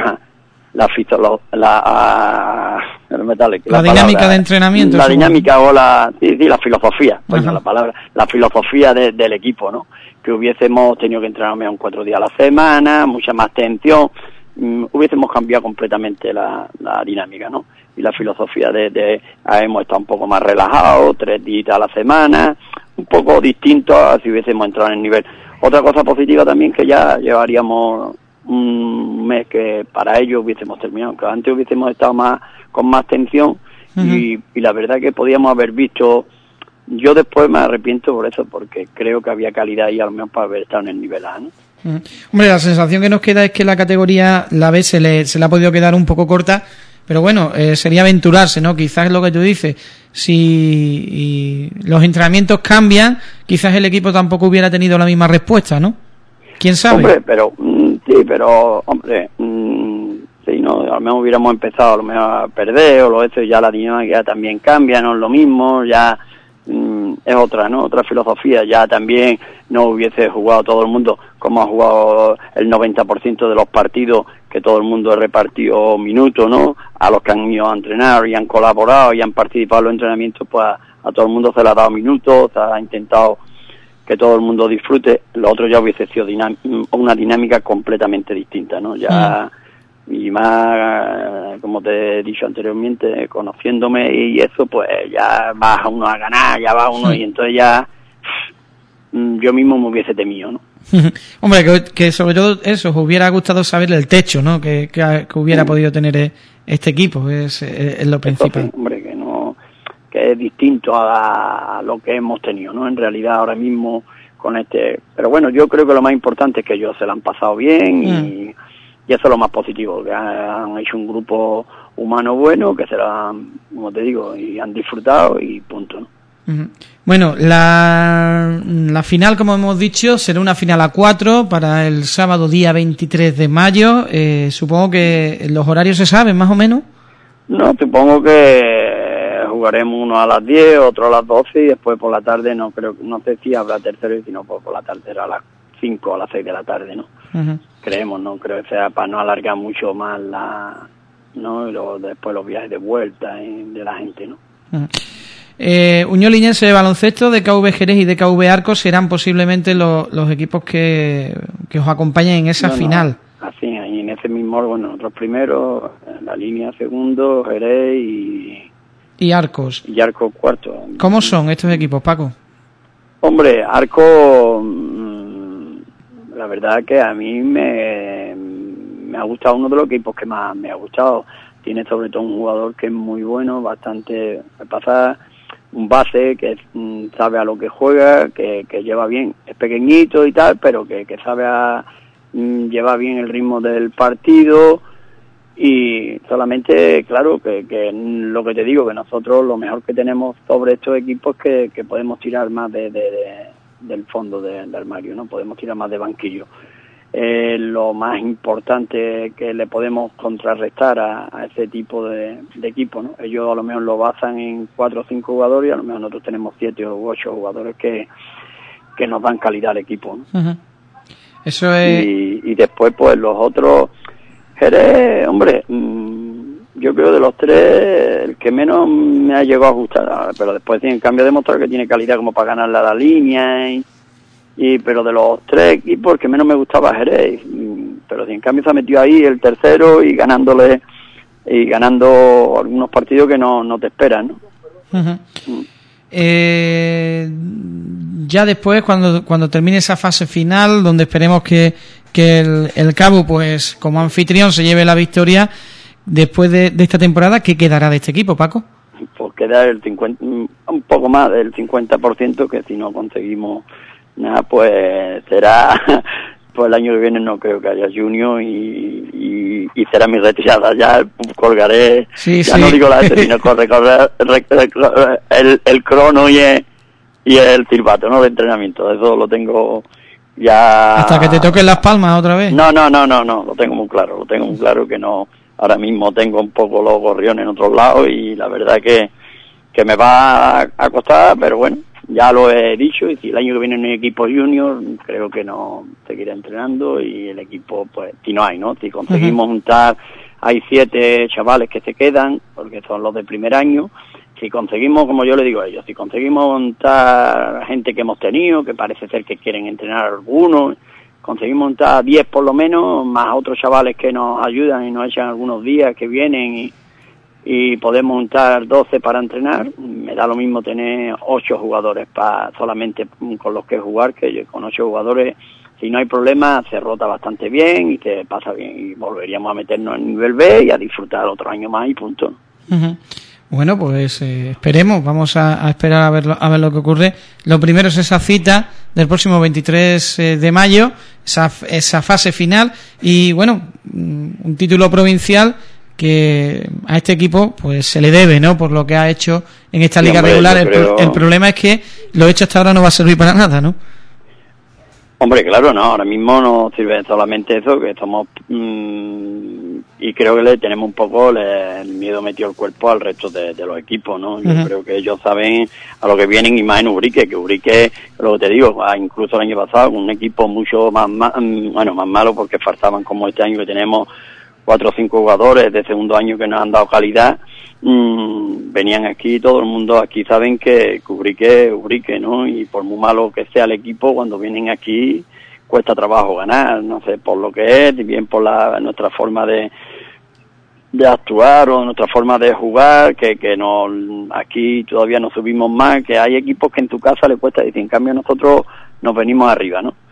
la fisiolo- la, uh, metale, la, la dinámica palabra, de entrenamiento. la supongo. dinámica o la sí, sí, la filosofía, coño, Ajá. la palabra, la filosofía de, del equipo, ¿no? Que hubiésemos tenido que entrenar menos cuatro días a la semana, mucha más tensión, mm, hubiésemos cambiado completamente la, la dinámica, ¿no? Y la filosofía de, de ah, hemos estado un poco más relajados, tres días a la semana, un poco distinto a si hubiésemos entrado en el nivel. Otra cosa positiva también que ya llevaríamos un mes que para ello hubiésemos terminado, que antes hubiésemos estado más con más tensión. Uh-huh. y, y la verdad que podíamos haber visto, yo después me arrepiento por eso, porque creo que había calidad y a lo mejor para haber estado en el nivel A, ¿no? Uh-huh. Hombre, la sensación que nos queda es que la categoría, la B, se le, se le ha podido quedar un poco corta, pero bueno, eh, sería aventurarse, ¿no? Quizás lo que tú dices, si y los entrenamientos cambian, quizás el equipo tampoco hubiera tenido la misma respuesta, ¿no? ¿Quién sabe? Hombre, pero, mm, sí, pero, hombre, mm, sí, no, a lo mejor hubiéramos empezado a lo mejor a perder, o lo eso, ya la dinámica también cambia, no es lo mismo, ya mm, es otra, ¿no? Otra filosofía, ya también no hubiese jugado todo el mundo como ha jugado el noventa por ciento de los partidos, que todo el mundo ha repartido minutos, ¿no? A los que han ido a entrenar y han colaborado y han participado en los entrenamientos, pues a, a todo el mundo se le ha dado minutos, se ha intentado que todo el mundo disfrute. Lo otro ya hubiese sido dinam- una dinámica completamente distinta, ¿no? Ya, mm. y más, como te he dicho anteriormente, conociéndome y eso, pues ya va uno a ganar, ya va uno, sí. Y entonces ya yo mismo me hubiese temido, ¿no? Hombre, que, que sobre todo eso, os hubiera gustado saber el techo, ¿no? Que, que, que hubiera sí. podido tener este equipo, es, es lo principal. Entonces, hombre, que no, que es distinto a, a lo que hemos tenido, ¿no? En realidad ahora mismo con este, pero bueno, yo creo que lo más importante es que ellos se lo han pasado bien mm. y, y eso es lo más positivo, que han, han hecho un grupo humano bueno, que se lo han, como te digo, y han disfrutado y punto, ¿no? Bueno, la, la final, como hemos dicho, será una final a cuatro para el sábado día veintitrés de mayo. Eh, supongo que los horarios se saben, más o menos. No, supongo que jugaremos uno a las diez, otro a las doce y después por la tarde no creo, no sé si habrá tercero y si no, pues por la tarde será a las cinco o a las seis de la tarde, ¿no? Uh-huh. Creemos, no creo que sea para no alargar mucho más la, ¿no? Y luego después los viajes de vuelta y de la gente, ¿no? Uh-huh. Eh, Unión Liñense de Baloncesto, D K V Jerez y D K V Arcos serán posiblemente lo, los equipos que, que os acompañen en esa no, final. No, así, ahí en ese mismo orden, nosotros primero, la línea segundo, Jerez y... Y Arcos. Y Arcos cuarto. ¿Cómo son estos equipos, Paco? Hombre, Arcos, mmm, la verdad que a mí me, me ha gustado, uno de los equipos que más me ha gustado. Tiene sobre todo un jugador que es muy bueno, bastante... Me pasa... un base que mm, sabe a lo que juega, que, que lleva bien, es pequeñito y tal, pero que, que sabe a mm, lleva bien el ritmo del partido y solamente, claro, que, que lo que te digo, que nosotros lo mejor que tenemos sobre estos equipos es que, que podemos tirar más de, de, de del fondo de, del armario, ¿no? Podemos tirar más de banquillo. Eh, lo más importante que le podemos contrarrestar a, a ese tipo de, de equipo, ¿no? Ellos a lo mejor lo basan en cuatro o cinco jugadores y a lo mejor nosotros tenemos siete o ocho jugadores que, que nos dan calidad al equipo, ¿no? Uh-huh. Eso es... y, y después pues los otros, Jerez, hombre, mmm, yo creo de los tres el que menos me ha llegado a gustar, pero después en cambio ha demostrado que tiene calidad como para ganarle a la línea y Y pero de los tres equipos, el que menos me gustaba Jerez, pero si en cambio se ha metido ahí el tercero y ganándole y ganando algunos partidos que no, no te esperan, ¿no? Uh-huh. Mm. Eh, ya después, cuando cuando termine esa fase final, donde esperemos que, que el, el Cabo, pues como anfitrión, se lleve la victoria, después de, de esta temporada, ¿qué quedará de este equipo, Paco? Pues queda el cincuenta, un poco más del cincuenta por ciento, que si no conseguimos nada, pues será pues el año que viene no creo que haya junior y, y, y será mi retirada. Ya colgaré, sí, ya sí. no digo la S, sino corre, corre, el, el crono y el, y el silbato, ¿no? De entrenamiento. Eso lo tengo ya. Hasta que te toquen las palmas otra vez. No, no, no, no, no, lo tengo muy claro, lo tengo muy claro que no. Ahora mismo tengo un poco los gorriones en otros lados y la verdad que, que me va a costar, pero bueno, ya lo he dicho, y si el año que viene no hay equipo junior, creo que no seguiré entrenando, y el equipo, pues, si no hay, ¿no? Si conseguimos uh-huh. juntar, hay siete chavales que se quedan, porque son los de primer año, si conseguimos, como yo le digo a ellos, si conseguimos montar gente que hemos tenido, que parece ser que quieren entrenar algunos, conseguimos montar diez por lo menos, más otros chavales que nos ayudan y nos echan algunos días que vienen y, y podemos montar doce para entrenar, me da lo mismo tener ocho jugadores para solamente con los que jugar, que con ocho jugadores, si no hay problema, se rota bastante bien y se pasa bien, y volveríamos a meternos en nivel B y a disfrutar otro año más y punto. Uh-huh. Bueno, pues eh, esperemos, vamos a, a esperar a ver, lo, a ver lo que ocurre. Lo primero es esa cita del próximo veintitrés de mayo, esa, esa fase final, y bueno, un título provincial que a este equipo pues se le debe, ¿no? Por lo que ha hecho en esta liga sí, hombre, regular. El, creo... el problema es que lo hecho hasta ahora no va a servir para nada, ¿no? Hombre, claro, no, ahora mismo no sirve solamente eso, que somos mmm, y creo que le tenemos un poco le, el miedo metido al cuerpo al resto de, de los equipos, ¿no? Yo uh-huh. creo que ellos saben a lo que vienen, y más en Ubrique, que Ubrique, lo que te digo, incluso el año pasado, un equipo mucho más, más bueno, más malo, porque faltaban como este año que tenemos cuatro o cinco jugadores de segundo año que nos han dado calidad, mmm, venían aquí, todo el mundo aquí saben que Ubrique, Ubrique, ¿no? Y por muy malo que sea el equipo, cuando vienen aquí cuesta trabajo ganar, no sé, por lo que es, y bien por la nuestra forma de de actuar o nuestra forma de jugar, que que no aquí todavía no subimos más, que hay equipos que en tu casa le cuesta, y en cambio nosotros nos venimos arriba, ¿no?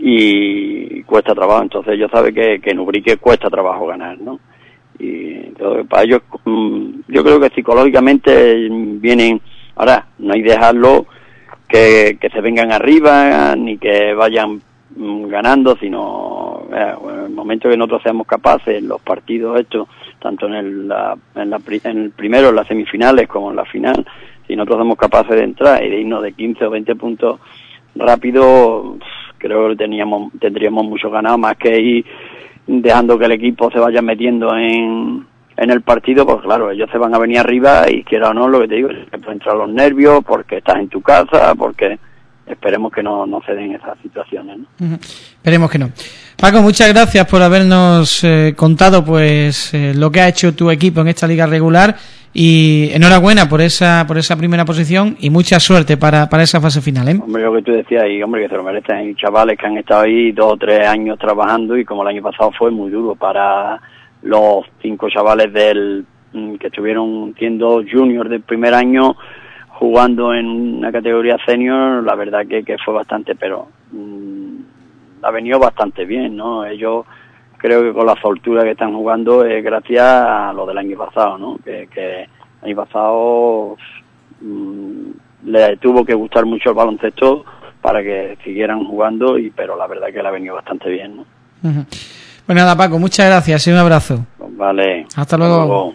Y cuesta trabajo, entonces ellos saben que, que en Ubrique cuesta trabajo ganar, ¿no? Y entonces para ellos, yo creo que psicológicamente vienen, ahora no hay dejarlo que, que se vengan arriba, ni que vayan ganando, sino eh, en el momento que nosotros seamos capaces, los partidos estos, tanto en el, la, en, la, en el primero, en las semifinales, como en la final, si nosotros somos capaces de entrar y de irnos de quince o veinte puntos rápido, creo que teníamos, tendríamos mucho ganado, más que ir dejando que el equipo se vaya metiendo en, en el partido, pues claro, ellos se van a venir arriba y quiera o no, lo que te digo, se pueden entrar los nervios porque estás en tu casa, porque esperemos que no, no se den esas situaciones, ¿no? Uh-huh. Esperemos que no. Paco, muchas gracias por habernos eh, contado pues eh, lo que ha hecho tu equipo en esta liga regular, y enhorabuena por esa por esa primera posición y mucha suerte para, para esa fase final, ¿eh? Hombre, lo que tú decías ahí, hombre, que se lo merecen. Hay chavales que han estado ahí dos o tres años trabajando, y como el año pasado fue muy duro para los cinco chavales del que estuvieron siendo juniors del primer año, jugando en una categoría senior, la verdad que, que fue bastante, pero mmm, ha venido bastante bien, ¿no? Ellos creo que con la soltura que están jugando es gracias a lo del año pasado, ¿no? Que, que el año pasado mmm, le tuvo que gustar mucho el baloncesto para que siguieran jugando, y pero la verdad que le ha venido bastante bien, ¿no? Uh-huh. Pues nada, Paco, muchas gracias y un abrazo. Pues vale. Hasta luego. Hasta luego.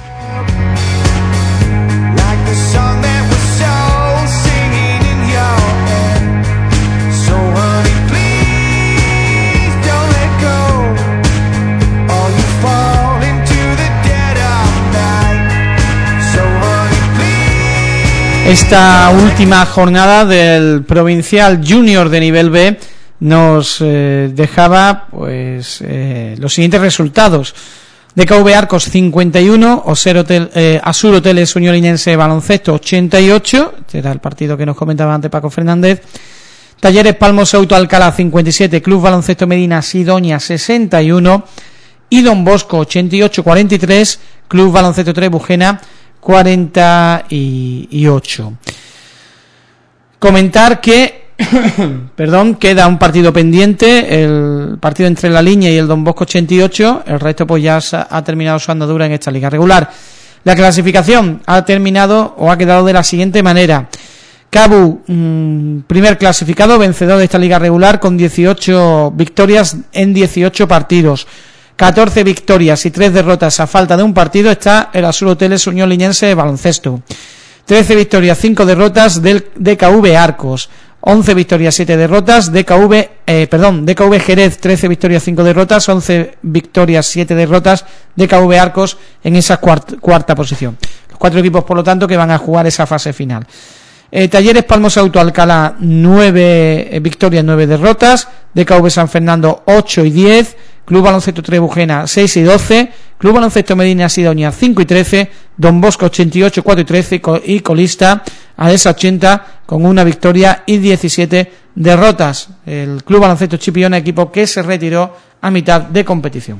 Esta última jornada del provincial junior de nivel B nos eh, dejaba pues eh, los siguientes resultados: D K V Arcos cincuenta y uno, Oser Hotel, eh, Asur Hoteles Unión Linense Baloncesto ochenta y ocho, este era el partido que nos comentaba antes Paco Fernández. Talleres Palmos Auto Alcalá cincuenta y siete, Club Baloncesto Medina Sidonia sesenta y uno, y Don Bosco ochenta y ocho cuarenta y tres, Club Baloncesto Trebujena cuarenta y ocho. Comentar que perdón, queda un partido pendiente, el partido entre La Línea y el Don Bosco ochenta y ocho, el resto pues ya ha terminado su andadura en esta liga regular. La clasificación ha terminado o ha quedado de la siguiente manera: Cabu, mmm, primer clasificado, vencedor de esta liga regular con dieciocho victorias en dieciocho partidos, catorce victorias y tres derrotas a falta de un partido está el Azul Hoteles Unión Liñense de baloncesto, trece victorias, cinco derrotas del D K V Arcos, once victorias, siete derrotas, D K V, eh, perdón, D K V Jerez, trece victorias, cinco derrotas, once victorias, siete derrotas, D K V Arcos en esa cuarta, cuarta posición. Los cuatro equipos, por lo tanto, que van a jugar esa fase final. Eh, Talleres Palmos Auto Alcalá, nueve eh, victorias, nueve derrotas, D K V San Fernando, ocho y diez, Club Baloncesto Trebujena, seis y doce, Club Baloncesto Medina Sidonia, cinco y trece, Don Bosco, ochenta y ocho, cuatro y trece, y colista Adesa ochenta con una victoria y diecisiete derrotas. El Club Baloncesto Chipiona, equipo que se retiró a mitad de competición.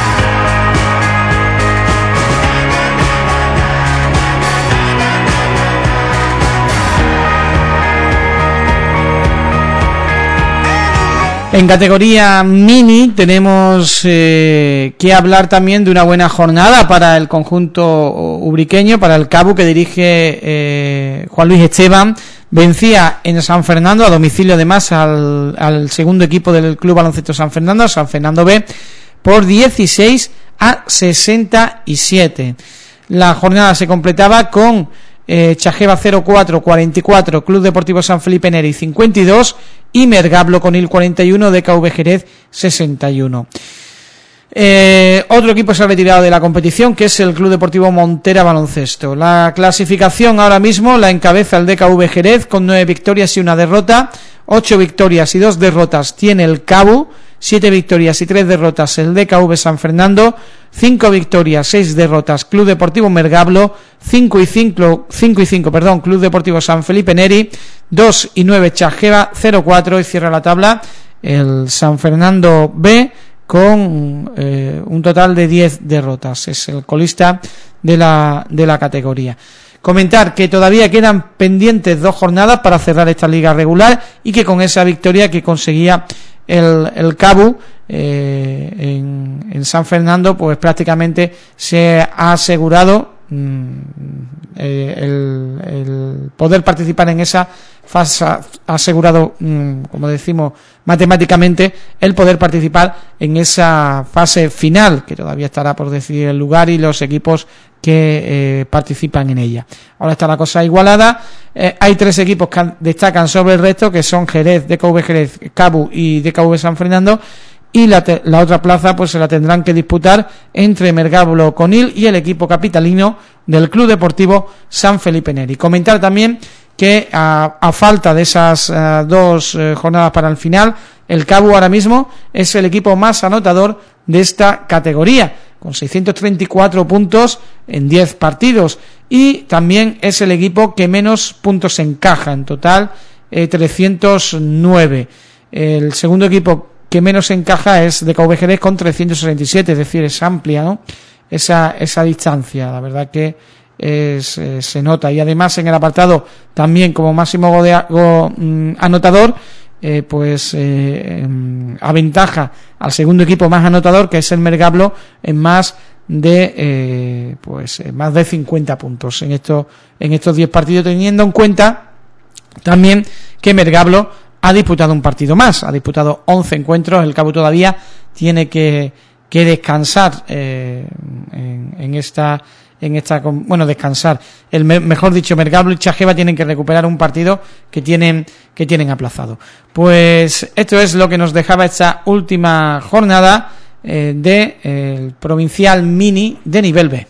En categoría mini tenemos eh, que hablar también de una buena jornada para el conjunto ubriqueño, para el Cabu, que dirige eh, Juan Luis Esteban. Vencía en San Fernando, a domicilio además, al, al segundo equipo del Club Baloncesto San Fernando, San Fernando B, por dieciséis a sesenta y siete. La jornada se completaba con eh, Chajeva cero cuatro, cuarenta y cuatro, Club Deportivo San Felipe Neri cincuenta y dos y Mergablo con el cuarenta y uno, D K V Jerez sesenta y uno. Eh, otro equipo se ha retirado de la competición, que es el Club Deportivo Montera Baloncesto. La clasificación ahora mismo la encabeza el D K V Jerez con nueve victorias y una derrota, ocho victorias y dos derrotas tiene el Cabu, siete victorias y tres derrotas el D K V San Fernando, cinco victorias, seis derrotas Club Deportivo Mergablo, cinco y cinco, cinco y cinco, perdón, Club Deportivo San Felipe Neri, dos y nueve Chajeva, cero cuatro, y cierra la tabla el San Fernando B con eh, un total de diez derrotas. Es el colista de la de la categoría. Comentar que todavía quedan pendientes dos jornadas para cerrar esta liga regular, y que con esa victoria que conseguía el, el Cabu eh, en, en San Fernando, pues prácticamente se ha asegurado mm, eh, el, el poder participar en esa fase, ha asegurado, mm, como decimos matemáticamente, el poder participar en esa fase final, que todavía estará por decidir el lugar y los equipos que eh, participan en ella. Ahora está la cosa igualada. Eh, hay tres equipos que destacan sobre el resto, que son Jerez, D K V Jerez, Cabu y D K V San Fernando, y la, te, la otra plaza pues se la tendrán que disputar entre Mergablo Conil y el equipo capitalino del Club Deportivo San Felipe Neri. Comentar también que a, a falta de esas uh, dos uh, jornadas para el final, el Cabu ahora mismo es el equipo más anotador de esta categoría, con seiscientos treinta y cuatro puntos en diez partidos, y también es el equipo que menos puntos encaja, en total eh, trescientos nueve. El segundo equipo que menos encaja es de D K V Jerez con trescientos sesenta y siete, es decir, es amplia, ¿no?, esa esa distancia. La verdad que es, eh, se nota. Y además en el apartado también como máximo go de, go, mm, anotador, eh, pues eh, aventaja al segundo equipo más anotador, que es el Mergablo, en más de eh, pues eh, más de cincuenta puntos en estos en estos diez partidos, teniendo en cuenta también que Mergablo ha disputado un partido más, ha disputado once encuentros. El Cabu todavía tiene que, que descansar eh, en, en esta en esta bueno descansar el mejor dicho Mergablo y Chajeva tienen que recuperar un partido que tienen que tienen aplazado. Pues esto es lo que nos dejaba esta última jornada eh, de eh, el provincial mini de nivel B.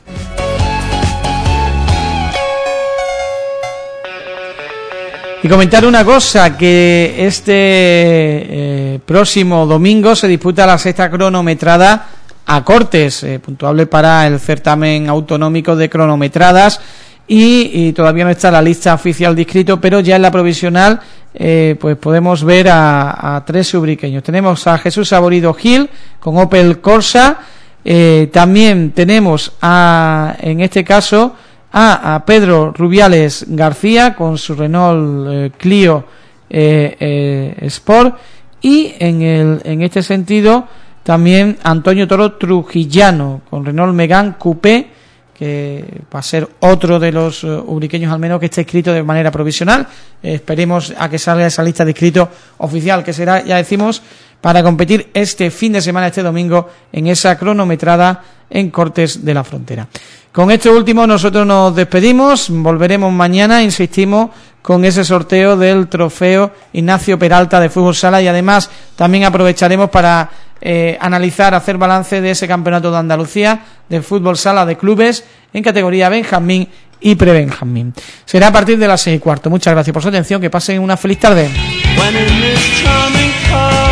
Y comentar una cosa, que este eh, próximo domingo se disputa la sexta cronometrada a Cortes, eh, puntuable para el certamen autonómico de cronometradas, y, y todavía no está la lista oficial de inscritos, pero ya en la provisional eh, pues podemos ver a, a tres ubriqueños. Tenemos a Jesús Saborido Gil con Opel Corsa, eh, también tenemos a, en este caso, a, a Pedro Rubiales García con su Renault eh, Clio eh, eh, Sport, y en el en este sentido también Antonio Toro Trujillano con Renault Megane Coupé que va a ser otro de los uh, ubriqueños al menos que esté inscrito de manera provisional. Eh, esperemos a que salga esa lista de inscritos oficial, que será, ya decimos, para competir este fin de semana, este domingo, en esa cronometrada en Cortes de la Frontera. Con esto último nosotros nos despedimos, volveremos mañana, insistimos, con ese sorteo del trofeo Ignacio Peralta de Fútbol Sala, y además también aprovecharemos para eh, analizar, hacer balance de ese campeonato de Andalucía del Fútbol Sala de clubes en categoría Benjamín y Pre-Benjamín. Será a partir de las seis y cuarto. Muchas gracias por su atención, que pasen una feliz tarde.